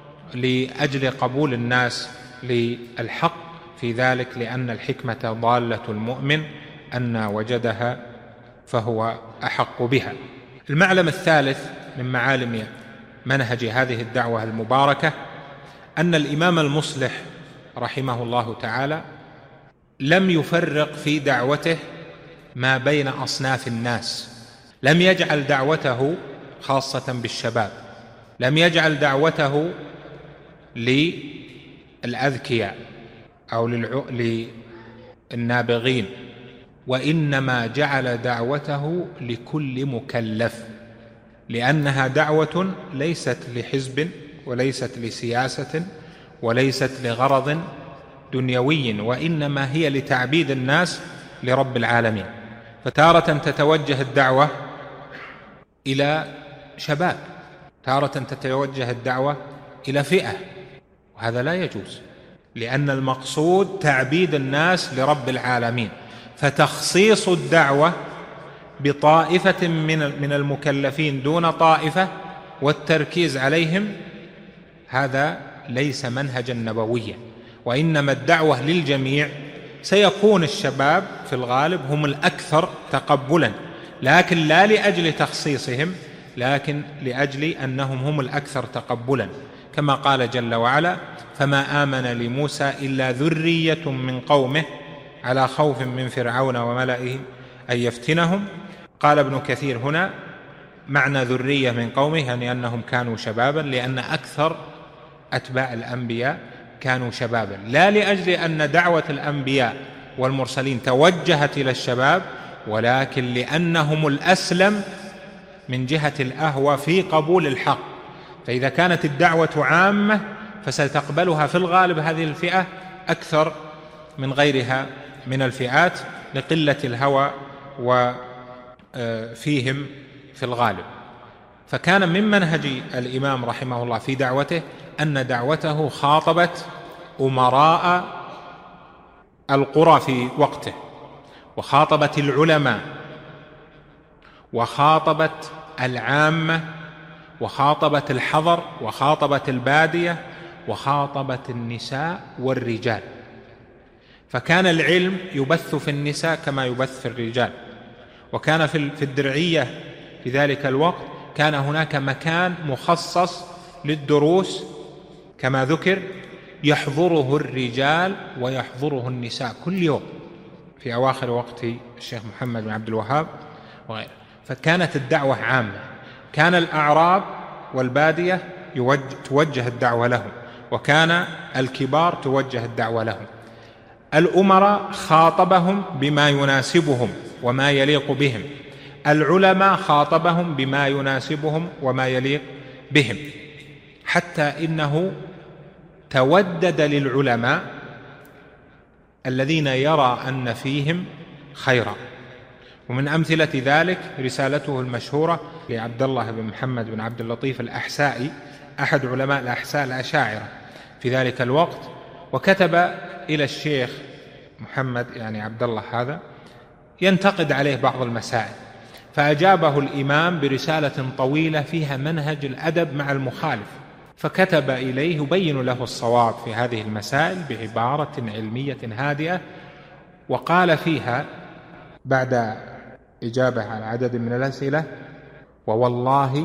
لأجل قبول الناس للحق في ذلك، لأن الحكمة ضالة المؤمن أن وجدها فهو أحق بها. المعلم الثالث من معالم منهج هذه الدعوة المباركة أن الإمام المصلح رحمه الله تعالى لم يفرق في دعوته ما بين أصناف الناس، لم يجعل دعوته خاصة بالشباب، لم يجعل دعوته للأذكياء أو للنابغين، وإنما جعل دعوته لكل مكلف، لأنها دعوة ليست لحزب وليست لسياسة وليست لغرض دنيوي، وإنما هي لتعبيد الناس لرب العالمين. فتارة تتوجه الدعوة إلى شباب، تارة تتوجه الدعوة إلى فئة، وهذا لا يجوز، لأن المقصود تعبيد الناس لرب العالمين. فتخصيص الدعوة بطائفة من المكلفين دون طائفة والتركيز عليهم هذا ليس منهجا نبويا، وإنما الدعوة للجميع. سيكون الشباب في الغالب هم الأكثر تقبلا، لكن لا لأجل تخصيصهم، لكن لأجل أنهم هم الأكثر تقبلا، كما قال جل وعلا: فما آمن لموسى إلا ذرية من قومه على خوف من فرعون وملئه أن يفتنهم. قال ابن كثير هنا معنى ذرية من قومه يعني أنهم كانوا شبابا، لأن أكثر أتباع الأنبياء كانوا شبابا، لا لأجل أن دعوة الأنبياء والمرسلين توجهت إلى الشباب، ولكن لأنهم الأسلم من جهة الأهوى في قبول الحق. فإذا كانت الدعوة عامة فستقبلها في الغالب هذه الفئة أكثر من غيرها من الفئات لقلة الهوى وفيهم في الغالب. فكان من منهج الإمام رحمه الله في دعوته أن دعوته خاطبت أمراء القرى في وقته، وخاطبت العلماء، وخاطبت العامة، وخاطبت الحضر، وخاطبت البادية، وخاطبت النساء والرجال. فكان العلم يبث في النساء كما يبث في الرجال. وكان في الدرعية في ذلك الوقت كان هناك مكان مخصص للدروس كما ذكر، يحضره الرجال ويحضره النساء كل يوم في أواخر وقت الشيخ محمد بن عبد الوهاب وغيره. فكانت الدعوة عامة، كان الأعراب والبادية توجه الدعوة لهم، وكان الكبار توجه الدعوة لهم. الأمراء خاطبهم بما يناسبهم وما يليق بهم، العلماء خاطبهم بما يناسبهم وما يليق بهم، حتى إنه تودد للعلماء الذين يرى أن فيهم خيرا. ومن أمثلة ذلك رسالته المشهورة لعبد الله بن محمد بن عبد اللطيف الأحسائي، أحد علماء الأحساء الأشاعرة في ذلك الوقت، وكتب إلى الشيخ محمد يعني عبد الله هذا ينتقد عليه بعض المسائل، فأجابه الإمام برسالة طويلة فيها منهج الأدب مع المخالف، فكتب إليه يبين له الصواب في هذه المسائل بعبارة علمية هادئة، وقال فيها بعد إجابة على عدد من الأسئلة: ووالله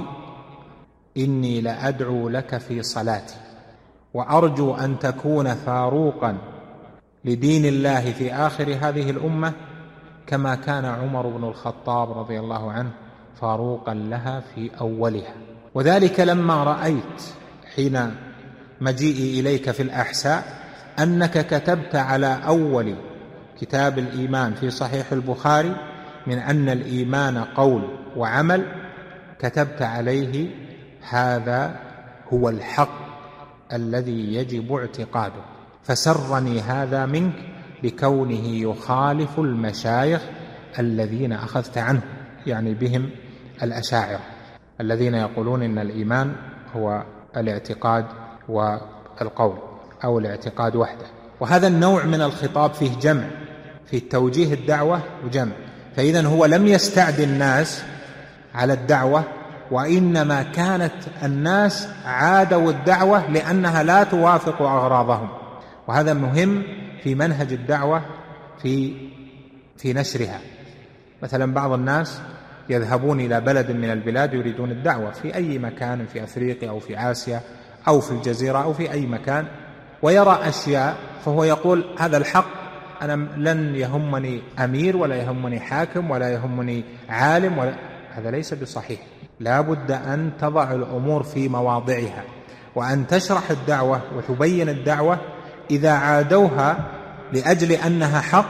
إني لأدعو لك في صلاتي، وأرجو أن تكون فاروقا لدين الله في آخر هذه الأمة كما كان عمر بن الخطاب رضي الله عنه فاروقا لها في أولها. وذلك لما رأيت حين مجيئي إليك في الأحساء أنك كتبت على أول كتاب الإيمان في صحيح البخاري من أن الإيمان قول وعمل، كتبت عليه هذا هو الحق الذي يجب اعتقاده، فسرني هذا منك لكونه يخالف المشايخ الذين أخذت عنه، يعني بهم الأشاعرة الذين يقولون إن الإيمان هو الاعتقاد والقول أو الاعتقاد وحده. وهذا النوع من الخطاب فيه جمع، في توجيه الدعوة وجمع. فإذن هو لم يستعد الناس على الدعوة، وإنما كانت الناس عادوا الدعوة لأنها لا توافق أغراضهم. وهذا مهم في منهج الدعوة في في نشرها. مثلا بعض الناس يذهبون إلى بلد من البلاد يريدون الدعوة في أي مكان، في أفريقيا أو في آسيا أو في الجزيرة أو في أي مكان، ويرى أشياء فهو يقول هذا الحق، أنا لن يهمني أمير ولا يهمني حاكم ولا يهمني عالم ولا. هذا ليس بصحيح. لا بد أن تضع الأمور في مواضعها، وأن تشرح الدعوة وتبين الدعوة. إذا عادوها لأجل أنها حق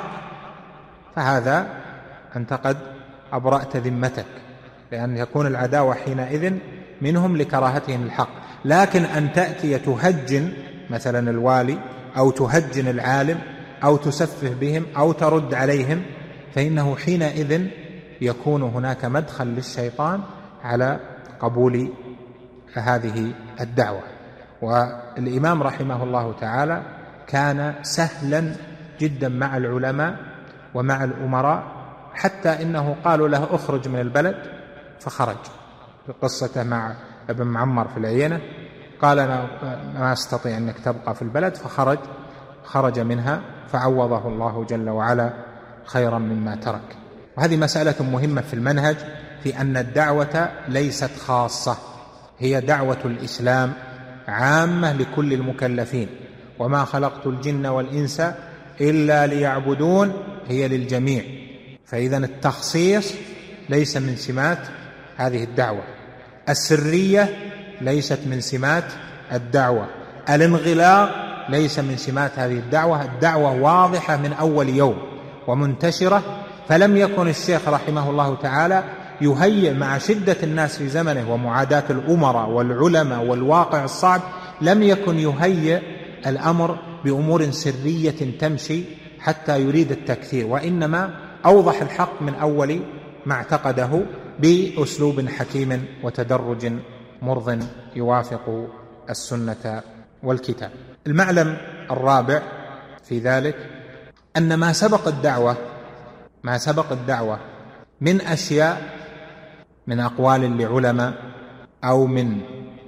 فهذا أنت قد أبرأت ذمتك، لأن يكون العداوة حينئذ منهم لكراهتهم الحق. لكن أن تأتي تهجن مثلا الوالي أو تهجن العالم أو تسفه بهم أو ترد عليهم، فإنه حينئذ يكون هناك مدخل للشيطان على قبول هذه الدعوة. والإمام رحمه الله تعالى كان سهلا جدا مع العلماء ومع الأمراء، حتى إنه قالوا له اخرج من البلد فخرج. في قصته مع ابن معمر في العينة قال أنا ما أستطيع أنك تبقى في البلد، فخرج خرج منها فعوضه الله جل وعلا خيرا مما ترك. وهذه مسألة مهمة في المنهج، في أن الدعوة ليست خاصة، هي دعوة الإسلام عامة لكل المكلفين، وما خلقت الجن والإنس إلا ليعبدون، هي للجميع. فإذن التخصيص ليس من سمات هذه الدعوة، السرية ليست من سمات الدعوة، الانغلاق ليس من سمات هذه الدعوة. الدعوة واضحة من أول يوم ومنتشرة، فلم يكن الشيخ رحمه الله تعالى يهيئ مع شدة الناس في زمنه ومعاداة الأمراء والعلماء والواقع الصعب، لم يكن يهيئ الأمر بأمور سرية تمشي حتى يريد التكثير، وإنما أوضح الحق من أول ما اعتقده بأسلوب حكيم وتدرج مرض يوافق السنة والكتاب. المعلم الرابع في ذلك أن ما سبق الدعوة ما سبق الدعوة من أشياء، من أقوال لعلماء أو من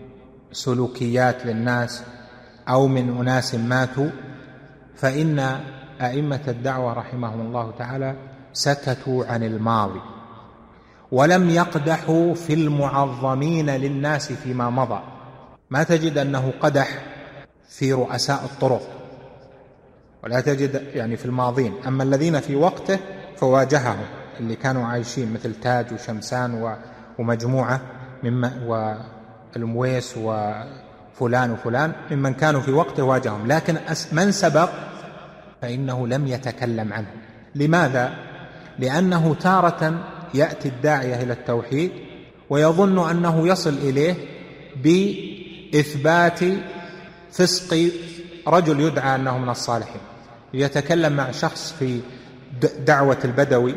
سلوكيات للناس أو من أناس ماتوا، فإن أئمة الدعوة رحمهم الله تعالى سكتوا عن الماضي ولم يقدحوا في المعظمين للناس فيما مضى. ما تجد أنه قدح في رؤساء الطرق، ولا تجد يعني في الماضين. أما الذين في وقته فواجههم، اللي كانوا عايشين مثل تاج وشمسان ومجموعة مما والمويس وفلان وفلان ممن كانوا في وقته واجههم، لكن من سبق فإنه لم يتكلم عنه. لماذا؟ لأنه تارة يأتي الداعية إلى التوحيد ويظن أنه يصل إليه بإثبات فسق رجل يدعى أنه من الصالحين، يتكلم مع شخص في دعوة البدوي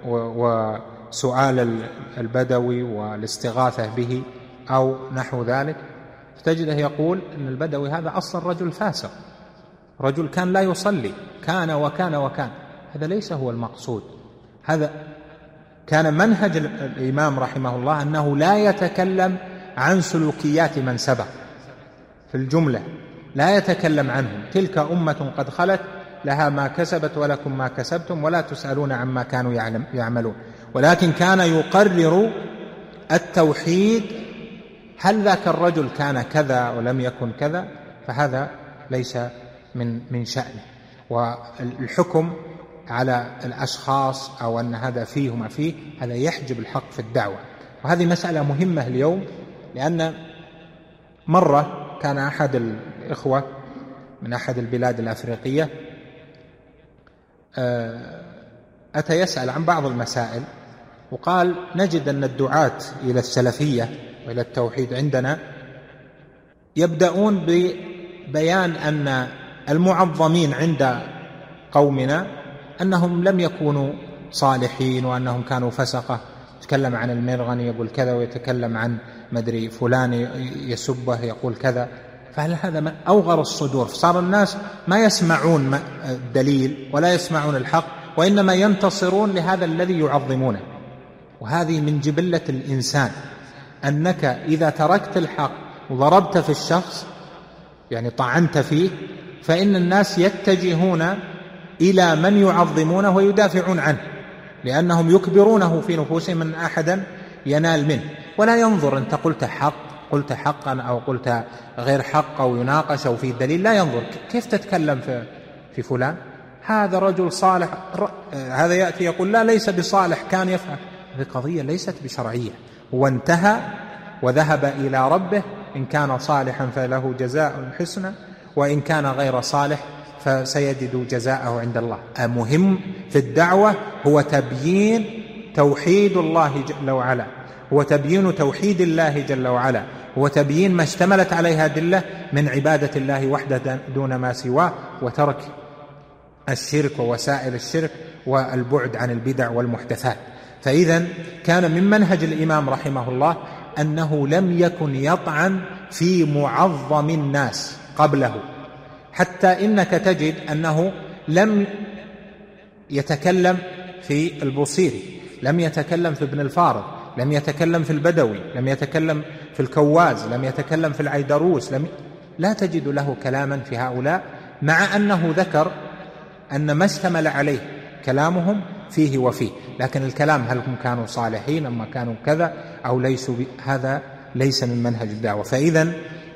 وسؤال البدوي والاستغاثة به أو نحو ذلك، تجده يقول أن البدوي هذا أصلا رجل فاسق، رجل كان لا يصلي، كان وكان وكان. هذا ليس هو المقصود. هذا كان منهج الإمام رحمه الله أنه لا يتكلم عن سلوكيات من سبق في الجملة، لا يتكلم عنهم. تلك أمة قد خلت لها ما كسبت ولكم ما كسبتم ولا تسألون عما كانوا يعملون. ولكن كان يقرر التوحيد، هل ذاك الرجل كان كذا ولم يكن كذا، فهذا ليس من من شأنه. والحكم على الأشخاص أو أن هذا فيه وما فيه، هذا يحجب الحق في الدعوة. وهذه مسألة مهمة اليوم، لأن مرة كان أحد الإخوة من أحد البلاد الأفريقية أتى يسأل عن بعض المسائل، وقال نجد أن الدعاة إلى السلفية وإلى التوحيد عندنا يبدأون ببيان أن المعظمين عند قومنا أنهم لم يكونوا صالحين وأنهم كانوا فسقة. يتكلم عن المرغني يقول كذا، ويتكلم عن مدري فلان يسبه يقول كذا. فهل هذا ما أوغر الصدور؟ فصار الناس ما يسمعون الدليل ولا يسمعون الحق، وإنما ينتصرون لهذا الذي يعظمونه. وهذه من جبلة الإنسان، أنك إذا تركت الحق وضربت في الشخص يعني طعنت فيه، فإن الناس يتجهون إلى من يعظمونه ويدافعون عنه، لأنهم يكبرونه في نفوسهم من أحدا ينال منه، ولا ينظر أنت قلت حق قلت حقا أو قلت غير حق أو يناقش أو فيه دليل. لا ينظر كيف تتكلم في, في فلان، هذا رجل صالح، هذا يأتي يقول لا ليس بصالح كان يفعل. هذه قضية ليست بشرعية، وانتهى وذهب إلى ربه. إن كان صالحا فله جزاء حسنى، وإن كان غير صالح فسيجد جزاءه عند الله. المهم في الدعوة هو تبيين توحيد الله جل وعلا، هو تبيين توحيد الله جل وعلا، هو تبيين ما اشتملت عليها أدلة من عبادة الله وحده دون ما سواه، وترك الشرك ووسائل الشرك والبعد عن البدع والمحدثات. فإذا كان من منهج الإمام رحمه الله أنه لم يكن يطعن في معظم الناس قبله، حتى إنك تجد أنه لم يتكلم في البوصيري، لم يتكلم في ابن الفارض، لم يتكلم في البدوي، لم يتكلم في الكواز، لم يتكلم في العيدروس، لم لا تجد له كلاما في هؤلاء، مع أنه ذكر أن ما اشتمل عليه كلامهم فيه وفيه، لكن الكلام هل هم كانوا صالحين أما كانوا كذا أو ليسوا، هذا ليس من منهج الدعوة. فإذا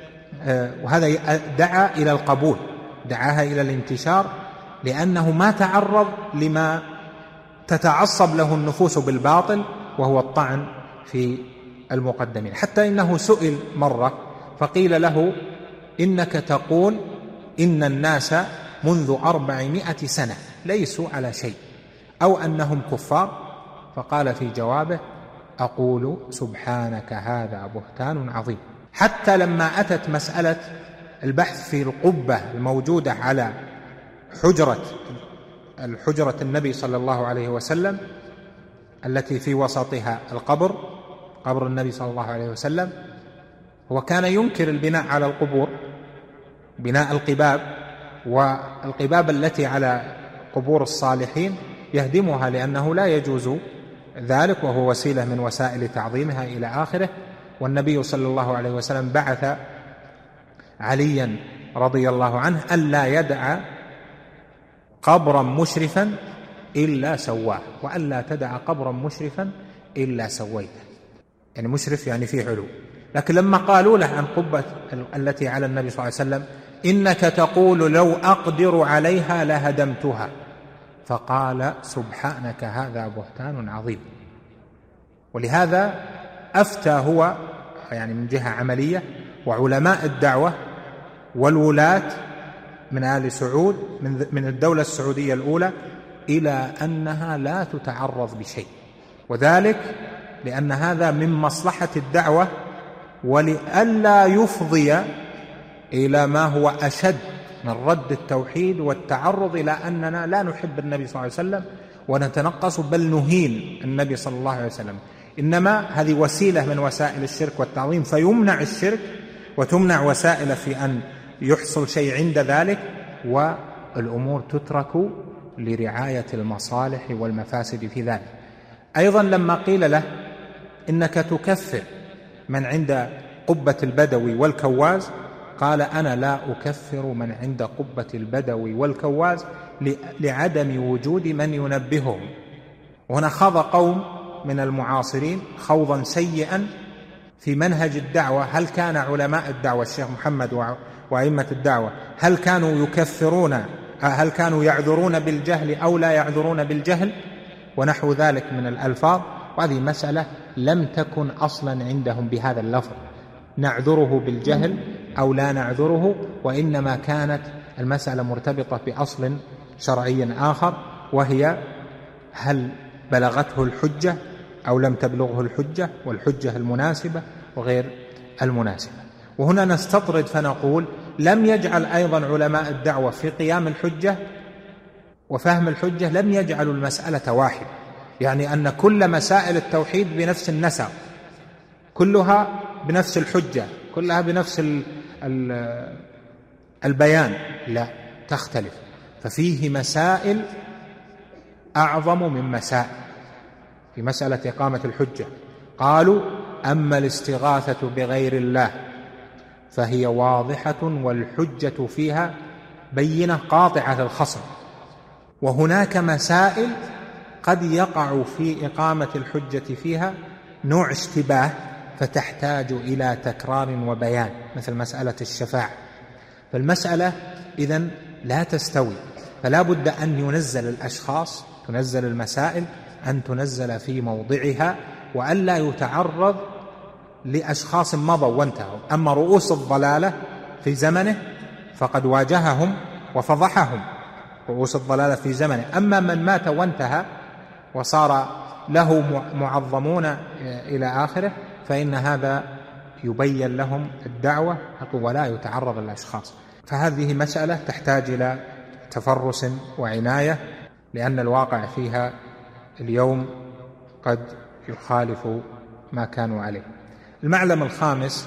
وهذا دعا إلى القبول، دعاها إلى الانتشار، لأنه ما تعرض لما تتعصب له النفوس بالباطل وهو الطعن في المقدمين. حتى إنه سئل مرة فقيل له: إنك تقول إن الناس منذ أربعمائة سنة ليسوا على شيء أو أنهم كفار، فقال في جوابه: أقول سبحانك هذا بهتان عظيم. حتى لما أتت مسألة البحث في القبة الموجودة على حجرة الحجرة النبي صلى الله عليه وسلم التي في وسطها القبر، قبر النبي صلى الله عليه وسلم، هو كان ينكر البناء على القبور، بناء القباب، والقباب التي على قبور الصالحين يهدمها لأنه لا يجوز ذلك، وهو وسيلة من وسائل تعظيمها إلى آخره. والنبي صلى الله عليه وسلم بعث عليا رضي الله عنه ألا يدع قبرا مشرفا إلا سواه، وألا تدع قبرا مشرفا إلا سويته، يعني مشرف يعني فيه علو. لكن لما قالوا له عن قبة التي على النبي صلى الله عليه وسلم: إنك تقول لو أقدر عليها لهدمتها، فقال: سبحانك هذا بهتان عظيم. ولهذا أفتى هو يعني من جهة عملية، وعلماء الدعوة والولاة من آل سعود من الدولة السعودية الأولى إلى أنها لا تتعرض بشيء، وذلك لأن هذا من مصلحة الدعوة، ولئلا يفضي إلى ما هو أشد من رد التوحيد والتعرض إلى أننا لا نحب النبي صلى الله عليه وسلم ونتنقص بل نهين النبي صلى الله عليه وسلم. إنما هذه وسيلة من وسائل الشرك والتعظيم، فيمنع الشرك وتمنع وسائل في أن يحصل شيء عند ذلك، والأمور تترك لرعاية المصالح والمفاسد في ذلك. أيضا لما قيل له: إنك تكفر من عند قبة البدوي والكواز، قال: أنا لا أكفر من عند قبة البدوي والكواز لعدم وجود من ينبههم. وهنا خاض قوم من المعاصرين خوضا سيئا في منهج الدعوة. هل كان علماء الدعوة الشيخ محمد وأئمة الدعوة هل كانوا يكفرون، هل كانوا يعذرون بالجهل أو لا يعذرون بالجهل ونحو ذلك من الألفاظ؟ وهذه مسألة لم تكن أصلا عندهم بهذا اللفظ، نعذره بالجهل أو لا نعذره، وإنما كانت المسألة مرتبطة بأصل شرعي آخر، وهي هل بلغته الحجة أو لم تبلغه الحجة، والحجة المناسبة وغير المناسبة. وهنا نستطرد فنقول: لم يجعل أيضا علماء الدعوة في قيام الحجة وفهم الحجة لم يجعلوا المسألة واحدة، يعني أن كل مسائل التوحيد بنفس النسق، كلها بنفس الحجة، كلها بنفس ال ال البيان، لا، تختلف. ففيه مسائل أعظم من مسائل في مسألة إقامة الحجة. قالوا: أما الاستغاثة بغير الله فهي واضحة والحجة فيها بينة قاطعة الخصم، وهناك مسائل قد يقع في إقامة الحجة فيها نوع اشتباه فتحتاج إلى تكرار وبيان، مثل مسألة الشفاعة. فالمسألة إذن لا تستوي، فلا بد أن ينزل الأشخاص، تنزل المسائل أن تنزل في موضعها، وألا يتعرض لأشخاص مضوا وانتهوا. أما رؤوس الضلالة في زمنه فقد واجههم وفضحهم، رؤوس الضلالة في زمنه. أما من مات وانتهى وصار له معظمون إلى آخره فإن هذا يبين لهم الدعوة ولا يتعرض الأشخاص. فهذه مسألة تحتاج إلى تفرس وعناية، لأن الواقع فيها اليوم قد يخالف ما كانوا عليه. المعلم الخامس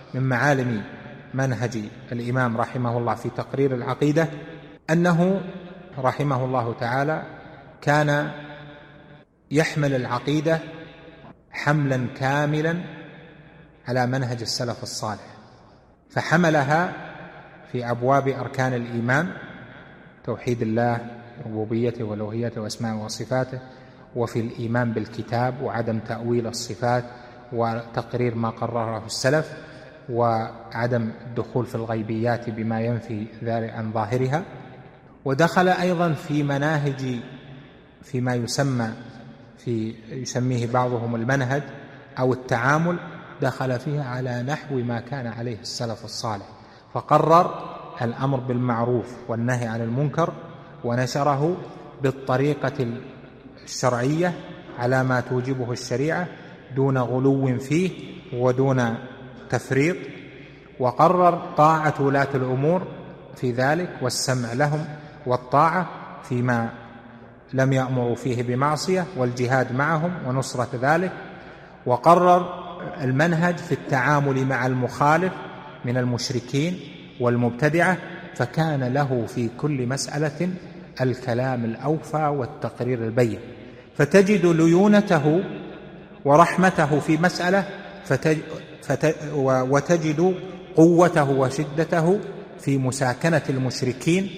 من معالم منهج الإمام رحمه الله في تقرير العقيدة أنه رحمه الله تعالى كان يحمل العقيدة حملا كاملا على منهج السلف الصالح، فحملها في أبواب أركان الإيمان: توحيد الله، ربوبيته والوهيته وأسماءه وصفاته، وفي الإيمان بالكتاب وعدم تأويل الصفات وتقرير ما قرره السلف، وعدم الدخول في الغيبيات بما ينفي ذلك عن ظاهرها. ودخل أيضا في مناهج فيما يسمى في يسميه بعضهم المنهج أو التعامل، دخل فيها على نحو ما كان عليه السلف الصالح، فقرر الأمر بالمعروف والنهي عن المنكر ونشره بالطريقة الشرعية على ما توجبه الشريعة دون غلو فيه ودون تفريط، وقرر طاعة ولاة الأمور في ذلك والسمع لهم والطاعة فيما لم يأمروا فيه بمعصية والجهاد معهم ونصرة ذلك، وقرر المنهج في التعامل مع المخالف من المشركين والمبتدعة، فكان له في كل مسألة الكلام الأوفى والتقرير البين، فتجد ليونته ورحمته في مسألة فتج فتج وتجد قوته وشدته في مساكنة المشركين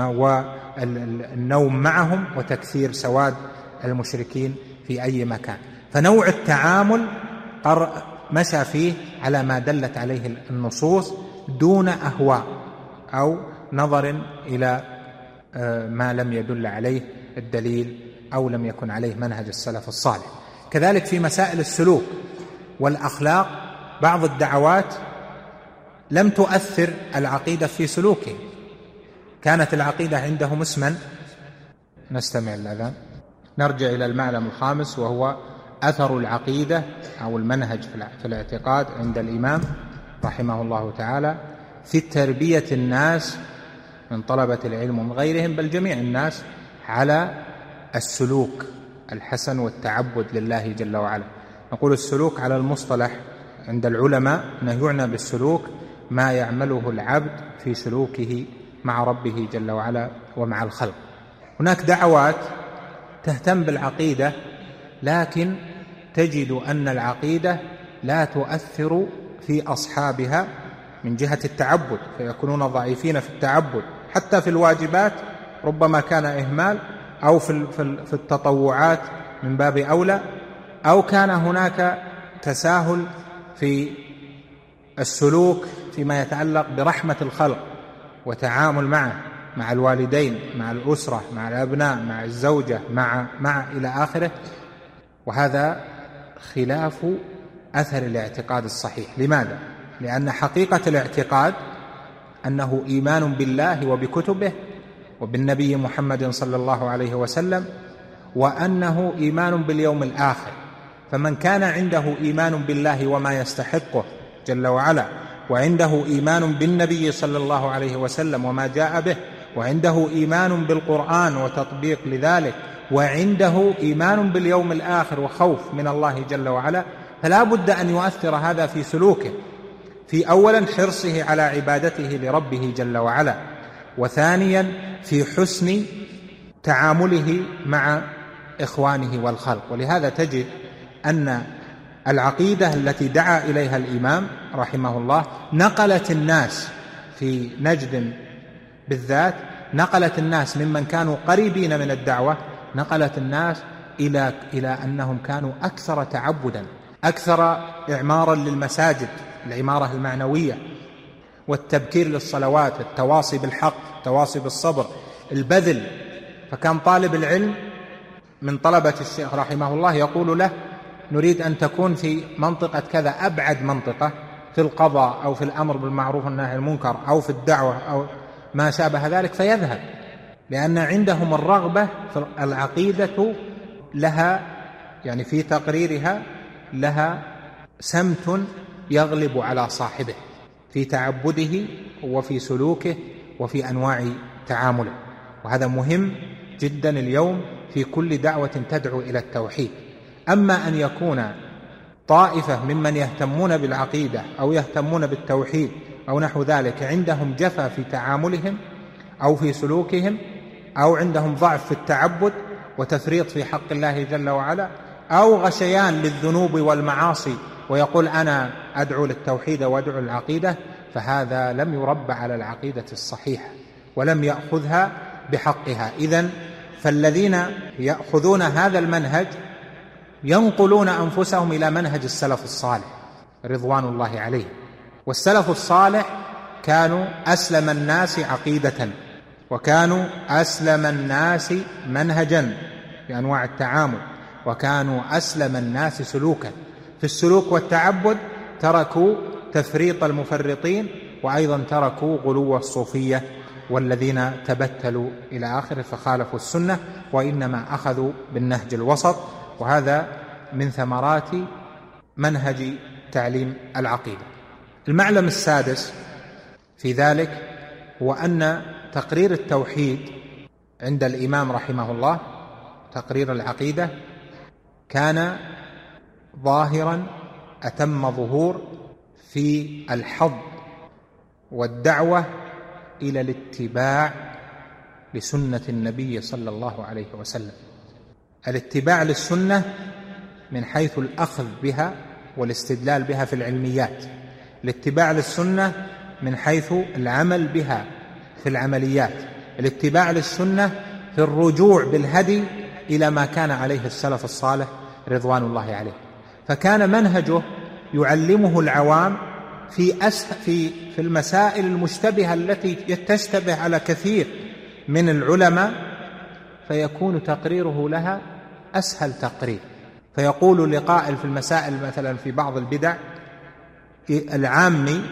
والنوم معهم وتكثير سواد المشركين في أي مكان. فنوع التعامل مشى فيه على ما دلت عليه النصوص دون أهواء أو نظر إلى ما لم يدل عليه الدليل أو لم يكن عليه منهج السلف الصالح. كذلك في مسائل السلوك والأخلاق بعض الدعوات لم تؤثر العقيدة في سلوكه، كانت العقيدة عندهم اسما. نستمع الأذان. نرجع إلى المعلم الخامس، وهو أثر العقيدة أو المنهج في الاعتقاد عند الإمام رحمه الله تعالى في تربية الناس من طلبة العلم ومن غيرهم، بل جميع الناس، على السلوك الحسن والتعبد لله جل وعلا. نقول السلوك على المصطلح عند العلماء أنه يعنى بالسلوك ما يعمله العبد في سلوكه مع ربه جل وعلا ومع الخلق. هناك دعوات تهتم بالعقيدة، لكن تجد أن العقيدة لا تؤثر في أصحابها من جهة التعبد، فيكونون ضعيفين في التعبد، حتى في الواجبات ربما كان إهمال، أو في التطوعات من باب أولى، أو كان هناك تساهل في السلوك فيما يتعلق برحمة الخلق وتعامل معه مع الوالدين، مع الأسرة، مع الأبناء، مع الزوجة، مع مع إلى آخره. وهذا خلاف أثر الاعتقاد الصحيح. لماذا؟ لأن حقيقة الاعتقاد أنه إيمان بالله وبكتبه وبالنبي محمد صلى الله عليه وسلم، وأنه إيمان باليوم الآخر. فمن كان عنده إيمان بالله وما يستحقه جل وعلا، وعنده إيمان بالنبي صلى الله عليه وسلم وما جاء به، وعنده إيمان بالقرآن وتطبيق لذلك، وعنده إيمان باليوم الآخر وخوف من الله جل وعلا، فلا بد أن يؤثر هذا في سلوكه، في أولا حرصه على عبادته لربه جل وعلا، وثانيا في حسن تعامله مع إخوانه والخلق. ولهذا تجد أن العقيدة التي دعا إليها الإمام رحمه الله نقلت الناس في نجد بالذات، نقلت الناس ممن كانوا قريبين من الدعوة، نقلت الناس إلى إلى أنهم كانوا أكثر تعبدا، أكثر إعمارا للمساجد، العمارة المعنوية والتبكير للصلوات، التواصي بالحق، التواصي بالصبر، البذل. فكان طالب العلم من طلبة الشيخ رحمه الله يقول له: نريد أن تكون في منطقة كذا، أبعد منطقة في القضاء أو في الأمر بالمعروف والنهي عن المنكر أو في الدعوة أو ما شابه ذلك، فيذهب، لأن عندهم الرغبة في العقيدة، لها يعني في تقريرها لها سمت يغلب على صاحبه في تعبده وفي سلوكه وفي أنواع تعامله. وهذا مهم جدا اليوم في كل دعوة تدعو إلى التوحيد. أما أن يكون طائفة ممن يهتمون بالعقيدة أو يهتمون بالتوحيد أو نحو ذلك عندهم جفا في تعاملهم أو في سلوكهم، أو عندهم ضعف في التعبد وتفريط في حق الله جل وعلا، أو غشيان للذنوب والمعاصي ويقول أنا أدعو للتوحيد وأدعو للعقيدة، فهذا لم يربى على العقيدة الصحيحة ولم يأخذها بحقها. إذن فالذين يأخذون هذا المنهج ينقلون أنفسهم إلى منهج السلف الصالح رضوان الله عليه. والسلف الصالح كانوا أسلم الناس عقيدة، وكانوا أسلم الناس منهجا بأنواع التعامل، وكانوا أسلم الناس سلوكا. في السلوك والتعبد تركوا تفريط المفرطين، وأيضا تركوا غلو الصوفية والذين تبتلوا إلى آخره فخالفوا السنة، وإنما أخذوا بالنهج الوسط. وهذا من ثمرات منهج تعليم العقيدة. المعلم السادس في ذلك هو أن تقرير التوحيد عند الإمام رحمه الله، تقرير العقيدة، كان ظاهرا أتم ظهور في الحظ والدعوة إلى الاتباع لسنة النبي صلى الله عليه وسلم. الاتباع للسنة من حيث الأخذ بها والاستدلال بها في العلميات، الاتباع للسنة من حيث العمل بها في العمليات، الاتباع للسنة في الرجوع بالهدي إلى ما كان عليه السلف الصالح رضوان الله عليه. فكان منهجه يعلمه العوام في أسه في في المسائل المشتبهة التي تشتبه على كثير من العلماء، فيكون تقريره لها أسهل تقرير. فيقول لقائل في المسائل مثلا في بعض البدع، العامي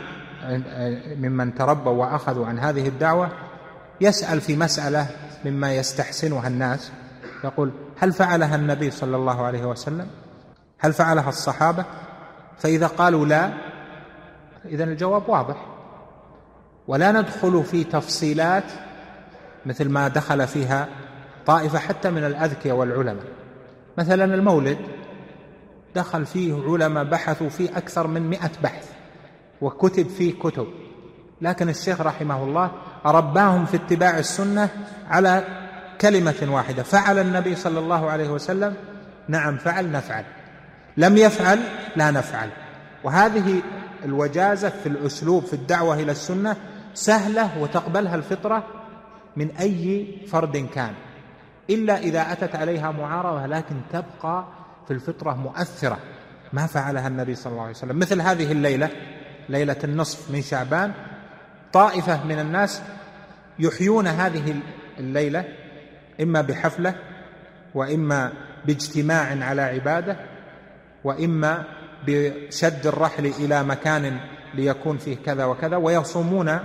ممن تربوا وأخذوا عن هذه الدعوة يسأل في مسألة مما يستحسنها الناس، يقول هل فعلها النبي صلى الله عليه وسلم؟ هل فعلها الصحابة؟ فإذا قالوا لا، إذن الجواب واضح، ولا ندخل في تفصيلات مثل ما دخل فيها طائفة حتى من الأذكياء والعلماء. مثلا المولد دخل فيه علماء بحثوا فيه أكثر من مئة بحث وكتب فيه كتب، لكن الشيخ رحمه الله رباهم في اتباع السنة على كلمة واحدة: فعل النبي صلى الله عليه وسلم؟ نعم فعل، نفعل. لم يفعل؟ لا نفعل. وهذه الوجازة في الأسلوب في الدعوة إلى السنة سهلة وتقبلها الفطرة من أي فرد كان، إلا إذا أتت عليها معارضة، لكن تبقى في الفطرة مؤثرة. ما فعلها النبي صلى الله عليه وسلم. مثل هذه الليلة، ليلة النصف من شعبان، طائفة من الناس يحيون هذه الليلة إما بحفلة، وإما باجتماع على عبادة، وإما بشد الرحل إلى مكان ليكون فيه كذا وكذا، ويصومون،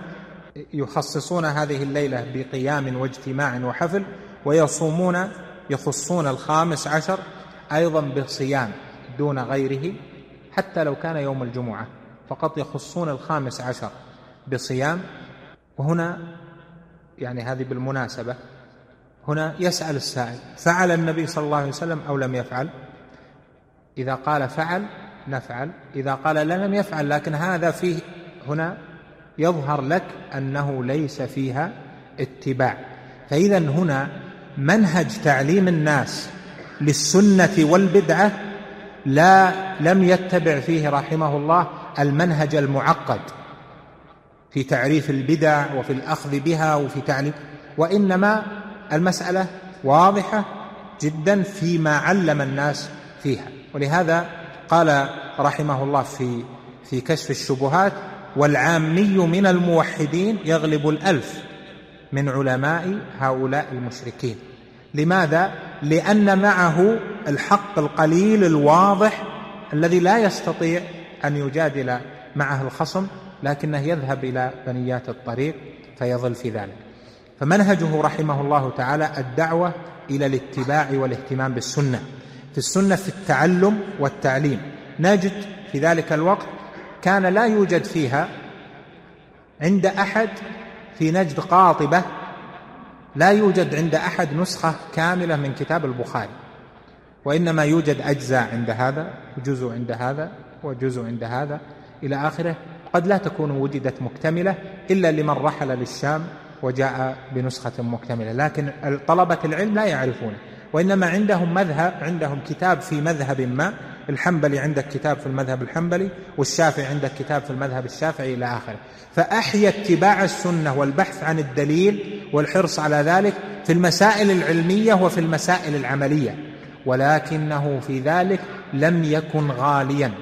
يخصصون هذه الليلة بقيام واجتماع وحفل، ويصومون يخصون الخامس عشر أيضا بصيام دون غيره، حتى لو كان يوم الجمعة فقط يخصون الخامس عشر بصيام. وهنا يعني هذه بالمناسبة، هنا يسأل السائل: فعل النبي صلى الله عليه وسلم أو لم يفعل؟ إذا قال فعل نفعل، إذا قال لا لم يفعل لكن هذا فيه، هنا يظهر لك أنه ليس فيها اتباع. فإذا هنا منهج تعليم الناس للسنة والبدعة لا لم يتبع فيه رحمه الله المنهج المعقد في تعريف البدع وفي الأخذ بها وفي تعليم، وإنما المسألة واضحة جدا فيما علم الناس فيها. ولهذا قال رحمه الله في في كشف الشبهات: والعامي من الموحدين يغلب الألف من علماء هؤلاء المشركين. لماذا؟ لأن معه الحق القليل الواضح الذي لا يستطيع أن يجادل معه الخصم، لكنه يذهب إلى بنيات الطريق فيظل في ذلك. فمنهجه رحمه الله تعالى الدعوة إلى الاتباع والاهتمام بالسنة، في السنة في التعلم والتعليم. نجد في ذلك الوقت كان لا يوجد فيها عند أحد في نجد قاطبة، لا يوجد عند أحد نسخة كاملة من كتاب البخاري، وإنما يوجد أجزاء عند هذا وجزء عند هذا وجزء عند هذا إلى آخره، قد لا تكون وجدت مكتملة إلا لمن رحل للشام وجاء بنسخة مكتملة، لكن طلبة العلم لا يعرفونه، وإنما عندهم مذهب، عندهم كتاب في مذهب ما، الحنبلي عندك كتاب في المذهب الحنبلي، والشافعي عندك كتاب في المذهب الشافعي إلى آخره. فأحيا اتباع السنة والبحث عن الدليل والحرص على ذلك في المسائل العلمية وفي المسائل العملية، ولكنه في ذلك لم يكن غاليا.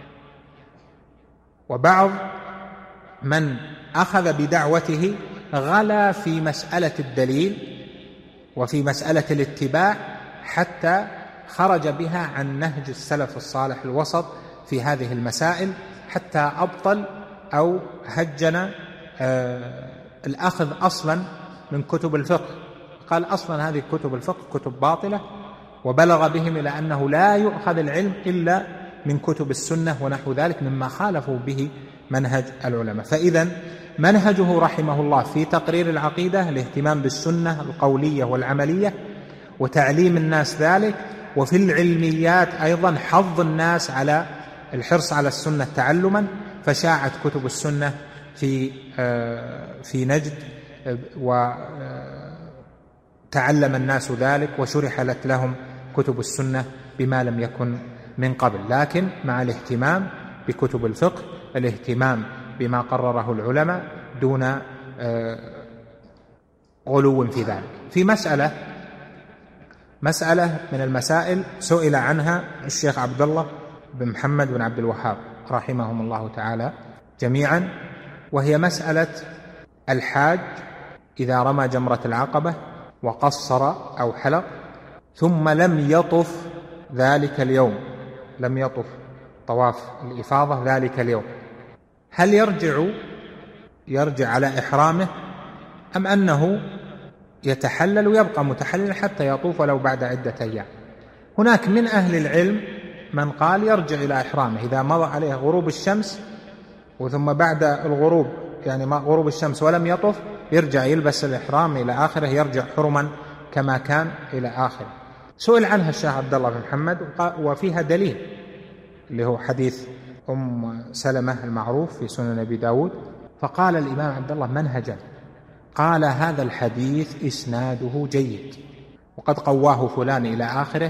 وبعض من أخذ بدعوته غلا في مسألة الدليل وفي مسألة الاتباع حتى خرج بها عن نهج السلف الصالح الوسط في هذه المسائل، حتى أبطل أو هجن آه الأخذ أصلا من كتب الفقه، قال أصلا هذه كتب الفقه كتب باطلة، وبلغ بهم إلى أنه لا يؤخذ العلم إلا من كتب السنة ونحو ذلك مما خالفوا به منهج العلماء. فإذا منهجه رحمه الله في تقرير العقيدة الاهتمام بالسنة القولية والعملية وتعليم الناس ذلك، وفي العلميات أيضا حض الناس على الحرص على السنة تعلما، فشاعت كتب السنة في في نجد وتعلم الناس ذلك وشرحت لهم كتب السنة بما لم يكن من قبل، لكن مع الاهتمام بكتب الفقه، الاهتمام بما قرره العلماء دون غلو في ذلك. في مسألة مسألة من المسائل سئل عنها الشيخ عبد الله بن محمد بن عبد الوهاب رحمهم الله تعالى جميعا، وهي مسألة الحاج إذا رمى جمرة العقبة وقصر أو حلق ثم لم يطف ذلك اليوم، لم يطف طواف الإفاضة ذلك اليوم، هل يرجع يرجع على إحرامه أم أنه يتحلل ويبقى متحلل حتى يطوف ولو بعد عدة أيام؟ هناك من أهل العلم من قال يرجع إلى إحرامه إذا مضى عليه غروب الشمس وثم بعد الغروب يعني غروب الشمس ولم يطف يرجع يلبس الإحرام إلى آخره، يرجع حرما كما كان إلى آخره. سئل عنها الشيخ عبد الله بن محمد وفيها دليل اللي هو حديث أم سلمة المعروف في سنن أبي داود، فقال الإمام عبد الله منهجا، قال هذا الحديث إسناده جيد وقد قواه فلان إلى آخره،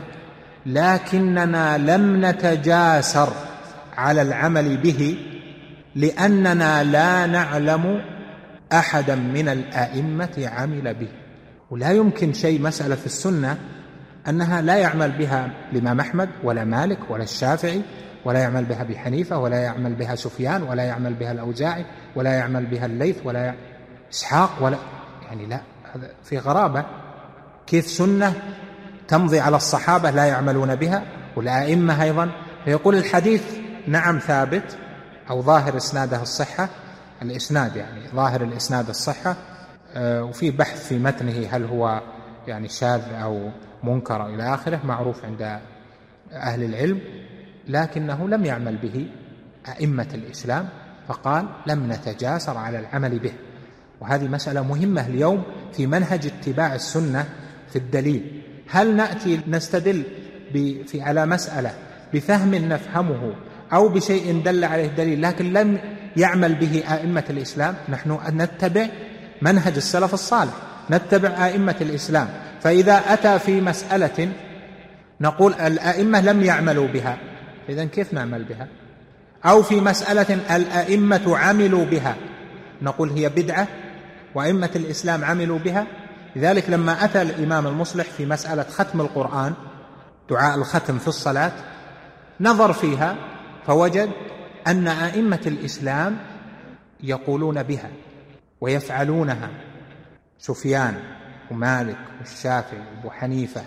لكننا لم نتجاسر على العمل به لأننا لا نعلم أحدا من الأئمة عمل به. ولا يمكن شيء مسألة في السنة أنها لا يعمل بها الإمام أحمد ولا مالك ولا الشافعي ولا يعمل بها أبي حنيفة ولا يعمل بها سفيان ولا يعمل بها الأوزاعي ولا يعمل بها الليث ولا يعمل إسحاق ولا يعني لا، هذا في غرابة. كيف سنة تمضي على الصحابة لا يعملون بها والأئمة أيضا؟ فيقول الحديث نعم ثابت أو ظاهر إسناده الصحة، الإسناد يعني ظاهر الإسناد الصحة، وفي بحث في متنه هل هو يعني شاذ أو منكر إلى آخره معروف عند أهل العلم، لكنه لم يعمل به أئمة الإسلام، فقال لم نتجاسر على العمل به. وهذه مسألة مهمة اليوم في منهج اتباع السنة في الدليل. هل نأتي نستدل في على مسألة بفهم نفهمه أو بشيء دل عليه دليل لكن لم يعمل به أئمة الإسلام؟ نحن نتبع منهج السلف الصالح، نتبع أئمة الإسلام، فإذا أتى في مسألة نقول الأئمة لم يعملوا بها، إذن كيف نعمل بها؟ أو في مسألة الأئمة عملوا بها نقول هي بدعة وأئمة الإسلام عملوا بها. لذلك لما أتى الإمام المصلح في مسألة ختم القرآن، دعاء الختم في الصلاة، نظر فيها فوجد أن أئمة الإسلام يقولون بها ويفعلونها، سفيان ومالك والشافعي وأبو حنيفة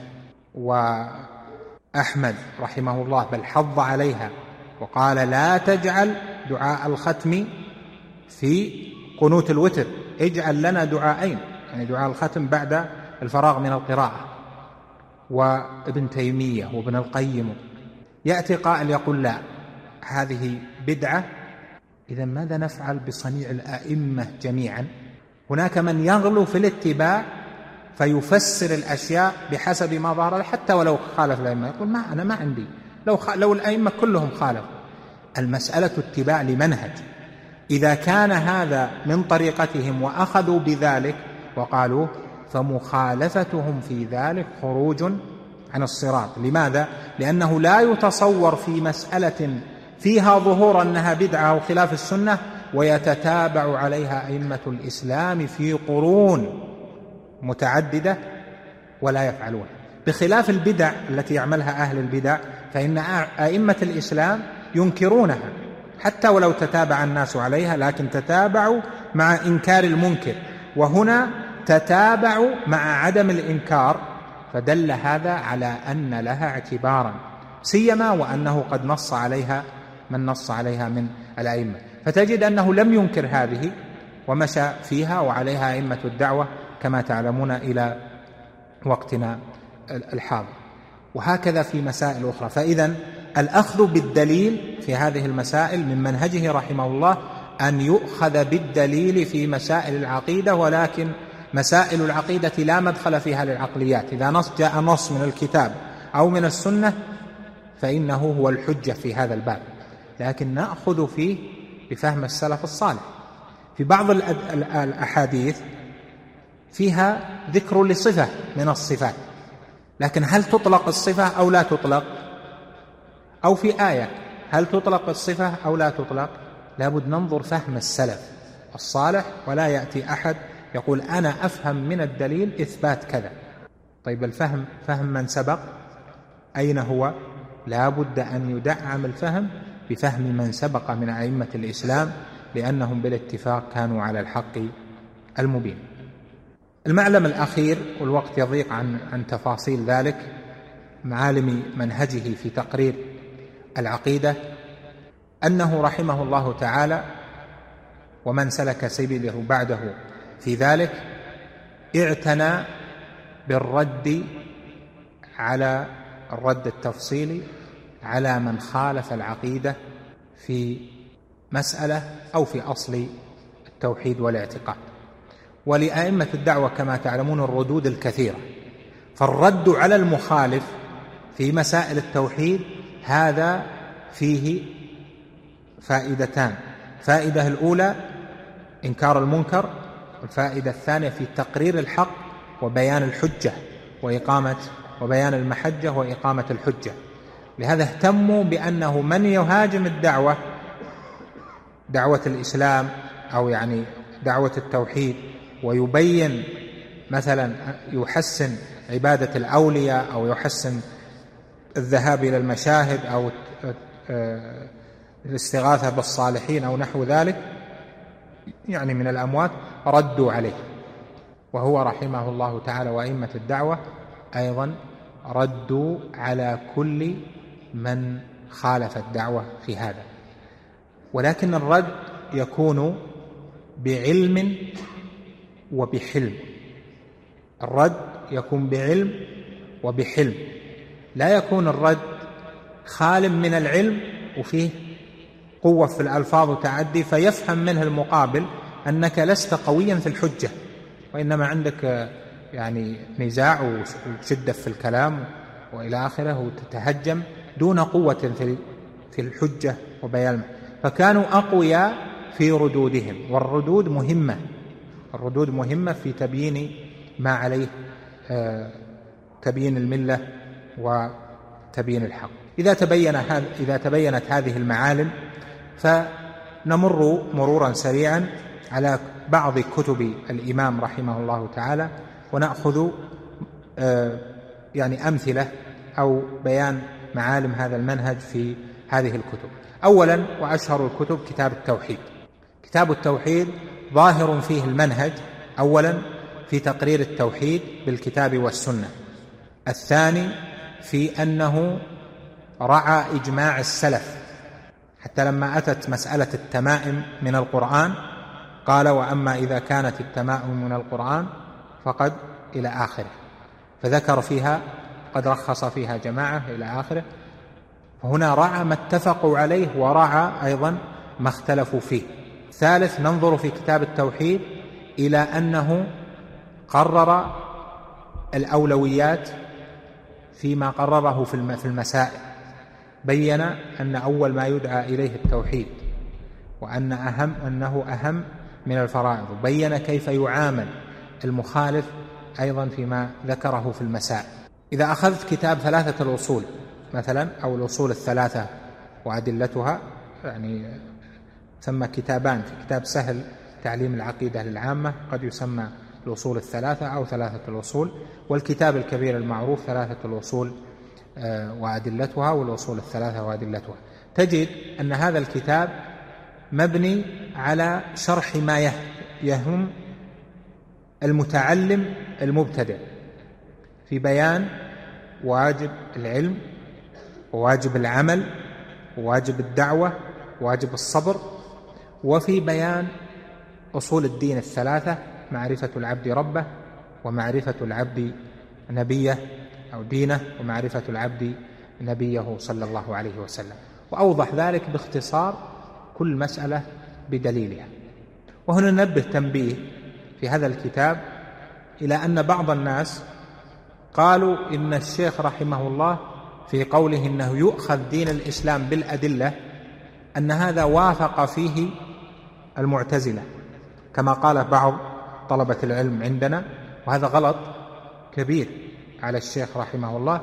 وأحمد رحمه الله، بل حض عليها وقال لا تجعل دعاء الختم في قنوت الوتر، اجعل لنا دعاءين، يعني دعاء الختم بعد الفراغ من القراءة. وابن تيمية وابن القيم. يأتي قائل يقول لا هذه بدعة، إذا ماذا نفعل بصنيع الأئمة جميعا؟ هناك من يغلو في الاتباع فيفسر الأشياء بحسب ما ظهر له حتى ولو خالف الأئمة، يقول ما أنا ما عندي، لو, خ... لو الأئمة كلهم خالفوا. المسألة اتباع لمنهج. إذا كان هذا من طريقتهم وأخذوا بذلك وقالوا، فمخالفتهم في ذلك خروج عن الصراط. لماذا؟ لأنه لا يتصور في مسألة فيها ظهور أنها بدعة أو خلاف السنة ويتتابع عليها أئمة الإسلام في قرون متعددة ولا يفعلون، بخلاف البدع التي يعملها أهل البدع، فإن أئمة الإسلام ينكرونها حتى ولو تتابع الناس عليها، لكن تتابعوا مع إنكار المنكر، وهنا تتابعوا مع عدم الإنكار، فدل هذا على أن لها اعتبارا، سيما وأنه قد نص عليها من نص عليها من الأئمة. فتجد أنه لم ينكر هذه ومشى فيها وعليها أئمة الدعوة كما تعلمون إلى وقتنا الحاضر، وهكذا في مسائل أخرى. فإذن الأخذ بالدليل في هذه المسائل من منهجه رحمه الله أن يؤخذ بالدليل في مسائل العقيدة، ولكن مسائل العقيدة لا مدخل فيها للعقليات. إذا نص جاء نص من الكتاب أو من السنة فإنه هو الحجة في هذا الباب، لكن نأخذ فيه بفهم السلف الصالح. في بعض الأحاديث فيها ذكر لصفة من الصفات، لكن هل تطلق الصفة أو لا تطلق؟ أو في آية هل تطلق الصفة أو لا تطلق؟ لابد ننظر فهم السلف الصالح، ولا يأتي أحد يقول أنا أفهم من الدليل إثبات كذا. طيب الفهم فهم من سبق أين هو؟ لابد أن يدعم الفهم بفهم من سبق من أئمة الإسلام، لأنهم بالاتفاق كانوا على الحق المبين. المعلم الأخير، والوقت يضيق عن, عن تفاصيل ذلك، معالم منهجه في تقرير العقيدة، أنه رحمه الله تعالى ومن سلك سبيله بعده في ذلك اعتنى بالرد على الرد التفصيلي على من خالف العقيدة في مسألة أو في أصل التوحيد والاعتقاد. ولأئمة الدعوة كما تعلمون الردود الكثيرة، فالرد على المخالف في مسائل التوحيد هذا فيه فائدتان: فائدة الأولى إنكار المنكر، والفائدة الثانية في تقرير الحق وبيان الحجة وإقامة وبيان المحجة وإقامة الحجة. لهذا اهتموا بأنه من يهاجم الدعوة، دعوة الإسلام أو يعني دعوة التوحيد، ويبين مثلا يحسن عبادة الأولياء أو يحسن الذهاب إلى المشاهد أو الاستغاثة بالصالحين أو نحو ذلك يعني من الأموات، ردوا عليه. وهو رحمه الله تعالى وأئمة الدعوة أيضا ردوا على كل من خالف الدعوة في هذا، ولكن الرد يكون بعلم وبحلم. الرد يكون بعلم وبحلم، لا يكون الرد خال من العلم وفيه قوة في الألفاظ وتعدي فيفهم منه المقابل أنك لست قويا في الحجة، وإنما عندك يعني نزاع وشدة في الكلام وإلى آخره وتتهجم دون قوة في الحجة وبيان. فكانوا أقوياء في ردودهم، والردود مهمة، الردود مهمة في تبيين ما عليه تبيين الملة وتبيين الحق. إذا تبين هذا إذا تبينت هذه المعالم فنمر مرورا سريعا على بعض كتب الإمام رحمه الله تعالى، ونأخذ يعني أمثلة أو بيان معالم هذا المنهج في هذه الكتب. أولا وأشهر الكتب كتاب التوحيد. كتاب التوحيد ظاهر فيه المنهج، أولا في تقرير التوحيد بالكتاب والسنة، الثاني في أنه رعى إجماع السلف، حتى لما أتت مسألة التمائم من القرآن قال وأما إذا كانت التمائم من القرآن فقد إلى آخره، فذكر فيها قد رخص فيها جماعة إلى آخره. فهنا رعى ما اتفقوا عليه ورعى أيضا ما اختلفوا فيه. ثالث ننظر في كتاب التوحيد إلى أنه قرر الأولويات فيما قرره في المسائل. بين أن أول ما يدعى إليه التوحيد، وأن أهم أنه أهم من الفرائض. بين كيف يعامل المخالف أيضا فيما ذكره في المسائل. إذا أخذت كتاب ثلاثة الأصول مثلا، أو الأصول الثلاثة وأدلتها، يعني ثم كتابان، في كتاب سهل تعليم العقيدة للعامة قد يسمى الأصول الثلاثة أو ثلاثة الأصول، والكتاب الكبير المعروف ثلاثة الأصول وأدلتها والأصول الثلاثة وأدلتها. تجد أن هذا الكتاب مبني على شرح ما يهم المتعلم المبتدئ، في بيان واجب العلم وواجب العمل وواجب الدعوة وواجب الصبر، وفي بيان أصول الدين الثلاثة: معرفة العبد ربه، ومعرفة العبد نبيه أو دينه، ومعرفة العبد نبيه صلى الله عليه وسلم. وأوضح ذلك باختصار كل مسألة بدليلها. وهنا ننبه تنبيه في هذا الكتاب إلى أن بعض الناس قالوا إن الشيخ رحمه الله في قوله إنه يؤخذ دين الإسلام بالأدلة أن هذا وافق فيه المعتزلة، كما قال بعض طلبة العلم عندنا، وهذا غلط كبير على الشيخ رحمه الله.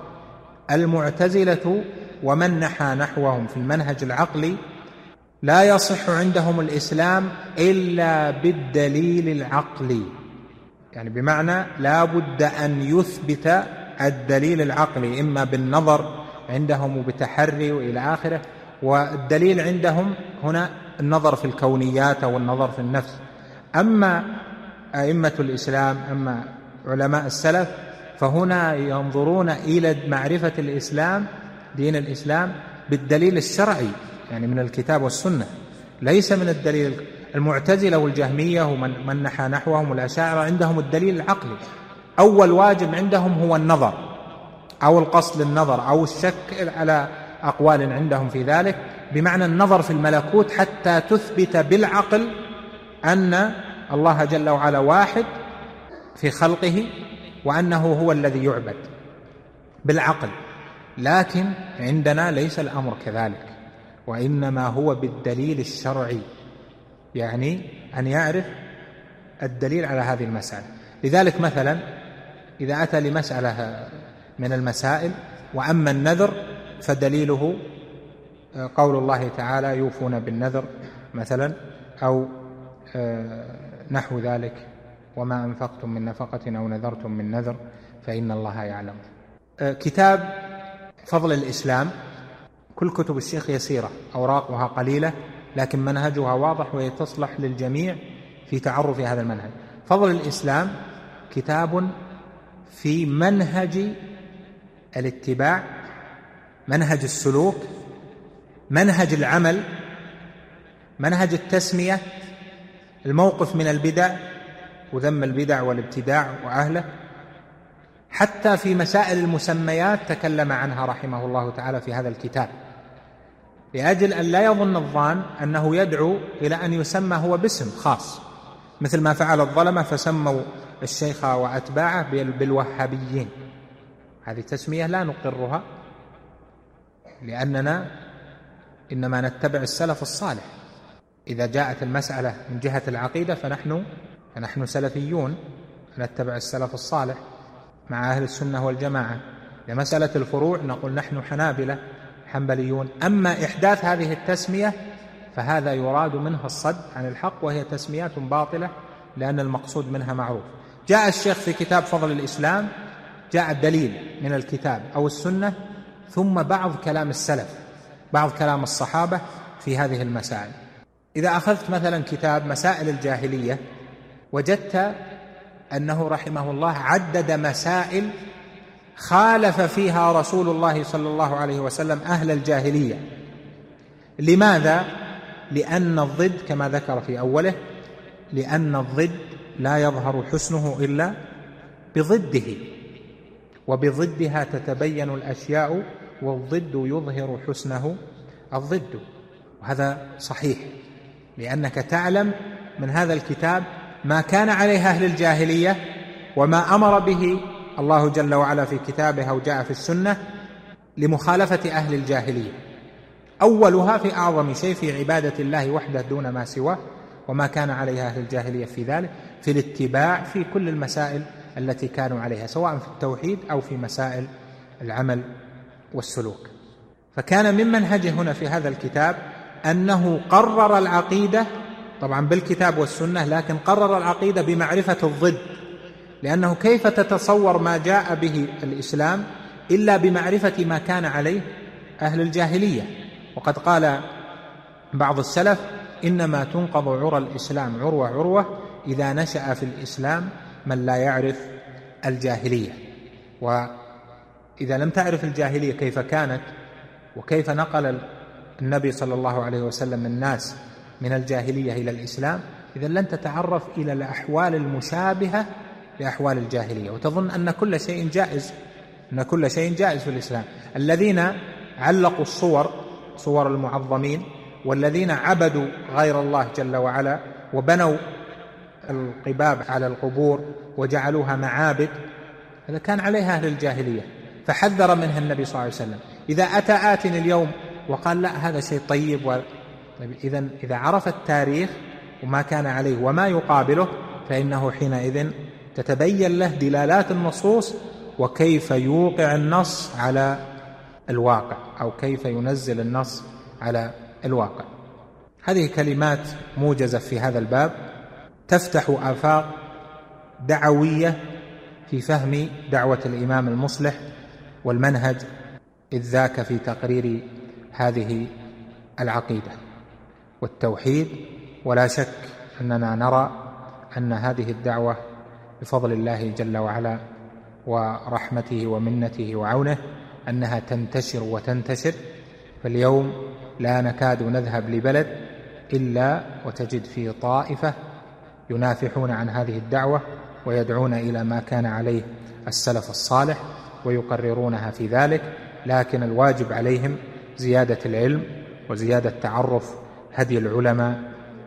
المعتزلة ومن نحى نحوهم في المنهج العقلي لا يصح عندهم الإسلام إلا بالدليل العقلي، يعني بمعنى لا بد أن يثبت الدليل العقلي، إما بالنظر عندهم وبتحري وإلى آخره. والدليل عندهم هنا النظر في الكونيات أو النظر في النفس. أما أئمة الإسلام، أما علماء السلف، فهنا ينظرون إلى معرفة الإسلام، دين الإسلام، بالدليل الشرعي، يعني من الكتاب والسنة، ليس من الدليل. المعتزلة والجهمية ومن من نحى نحوهم والأشاعرة عندهم الدليل العقلي. أول واجب عندهم هو النظر أو القصد للنظر أو الشك على أقوال عندهم في ذلك، بمعنى النظر في الملكوت حتى تثبت بالعقل أن الله جل وعلا واحد في خلقه، وأنه هو الذي يعبد بالعقل. لكن عندنا ليس الأمر كذلك، وإنما هو بالدليل الشرعي، يعني أن يعرف الدليل على هذه المسألة. لذلك مثلا إذا أتى لمسألة من المسائل وأما النذر فدليله قول الله تعالى: يوفون بالنذر مثلا، أو نحو ذلك: وما أنفقتم من نفقة أو نذرتم من نذر فإن الله يعلم. كتاب فضل الإسلام، كل كتب الشيخ يسيرة، أوراقها قليلة، لكن منهجها واضح وهي تصلح للجميع في تعرف هذا المنهج. فضل الإسلام كتاب في منهج الاتباع، منهج السلوك، منهج العمل، منهج التسمية، الموقف من البدع وذم البدع والابتداع وأهله، حتى في مسائل المسميات تكلم عنها رحمه الله تعالى في هذا الكتاب، لأجل أن لا يظن الظان أنه يدعو إلى أن يسمى هو باسم خاص، مثل ما فعل الظلمة فسموا الشيخ وأتباعه بالوهابيين. هذه تسمية لا نقرها، لأننا إنما نتبع السلف الصالح. إذا جاءت المسألة من جهة العقيدة فنحن فنحن سلفيون، نتبع السلف الصالح مع أهل السنة والجماعة. لمسألة الفروع نقول نحن حنابلة حنبليون. أما إحداث هذه التسمية فهذا يراد منها الصد عن الحق، وهي تسميات باطلة لأن المقصود منها معروف. جاء الشيخ في كتاب فضل الإسلام، جاء الدليل من الكتاب أو السنة، ثم بعض كلام السلف، بعض كلام الصحابة في هذه المسائل. إذا أخذت مثلا كتاب مسائل الجاهلية وجدت أنه رحمه الله عدد مسائل خالف فيها رسول الله صلى الله عليه وسلم أهل الجاهلية. لماذا؟ لأن الضد كما ذكر في أوله، لأن الضد لا يظهر حسنه إلا بضده، وبضدها تتبين الأشياء، والضد يظهر حسنه الضد. وهذا صحيح، لأنك تعلم من هذا الكتاب ما كان عليه أهل الجاهلية وما أمر به الله جل وعلا في كتابه أو جاء في السنة لمخالفة أهل الجاهلية. أولها في أعظم شيء في عبادة الله وحده دون ما سواه، وما كان عليها أهل الجاهلية في ذلك، في الاتباع في كل المسائل التي كانوا عليها، سواء في التوحيد أو في مسائل العمل والسلوك. فكان من منهجه هنا في هذا الكتاب أنه قرر العقيدة طبعا بالكتاب والسنة، لكن قرر العقيدة بمعرفة الضد، لأنه كيف تتصور ما جاء به الإسلام إلا بمعرفة ما كان عليه أهل الجاهلية. وقد قال بعض السلف: إنما تنقض عرى الإسلام عروة عروة إذا نشأ في الإسلام من لا يعرف الجاهلية. وإذا لم تعرف الجاهلية كيف كانت وكيف نقل النبي صلى الله عليه وسلم الناس من الجاهلية إلى الإسلام، إذا لن تتعرف إلى الأحوال المشابهة لأحوال الجاهلية، وتظن أن كل شيء جائز أن كل شيء جائز في الإسلام. الذين علقوا الصور صور المعظمين، والذين عبدوا غير الله جل وعلا وبنوا القباب على القبور وجعلوها معابد، هذا كان عليها أهل الجاهلية، فحذر منها النبي صلى الله عليه وسلم. إذا أتى آت اليوم وقال لا هذا شيء طيب و... إذن إذا عرف التاريخ وما كان عليه وما يقابله، فإنه حينئذ تتبين له دلالات النصوص وكيف يوقع النص على الواقع، أو كيف ينزل النص على الواقع. هذه كلمات موجزة في هذا الباب تفتح آفاق دعوية في فهم دعوة الإمام المصلح والمنهج إذ ذاك في تقرير هذه العقيدة والتوحيد. ولا شك أننا نرى أن هذه الدعوة بفضل الله جل وعلا ورحمته ومنته وعونه أنها تنتشر وتنتشر. فاليوم لا نكاد نذهب لبلد إلا وتجد فيه طائفة ينافحون عن هذه الدعوة ويدعون إلى ما كان عليه السلف الصالح ويقررونها في ذلك، لكن الواجب عليهم زيادة العلم وزيادة تعرف هدي العلماء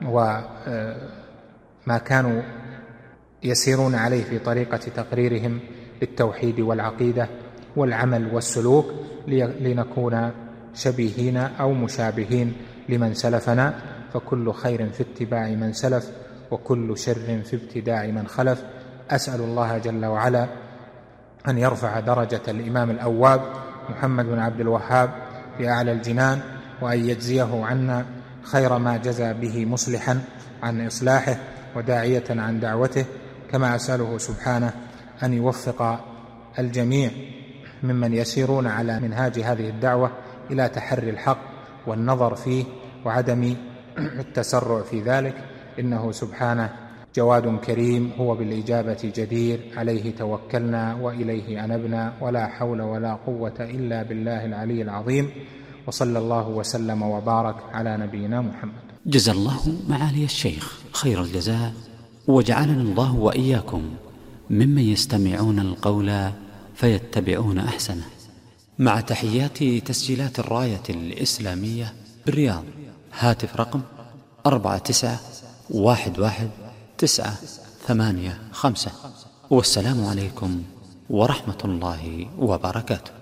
وما كانوا يسيرون عليه في طريقة تقريرهم للتوحيد والعقيدة والعمل والسلوك، لنكون شبيهين أو مشابهين لمن سلفنا. فكل خير في اتباع من سلف، وكل شر في ابتداع من خلف. أسأل الله جل وعلا أن يرفع درجة الإمام الأواب محمد بن عبد الوهاب في أعلى الجنان، وأن يجزيه عنا خير ما جزى به مصلحا عن إصلاحه وداعية عن دعوته، كما أسأله سبحانه أن يوفق الجميع ممن يسيرون على منهاج هذه الدعوة إلى تحري الحق والنظر فيه وعدم التسرع في ذلك، إنه سبحانه جواد كريم، هو بالإجابة جدير، عليه توكلنا وإليه أنبنا، ولا حول ولا قوة إلا بالله العلي العظيم. وصلى الله وسلم وبارك على نبينا محمد.
جزا الله معالي الشيخ خير الجزاء، وجعلنا الله وإياكم ممن يستمعون القول فيتبعون أحسنه. مع تحيات تسجيلات الراية الإسلامية بالرياض، هاتف رقم أربعة تسعة واحد واحد تسعة ثمانية خمسة. والسلام عليكم ورحمة الله وبركاته.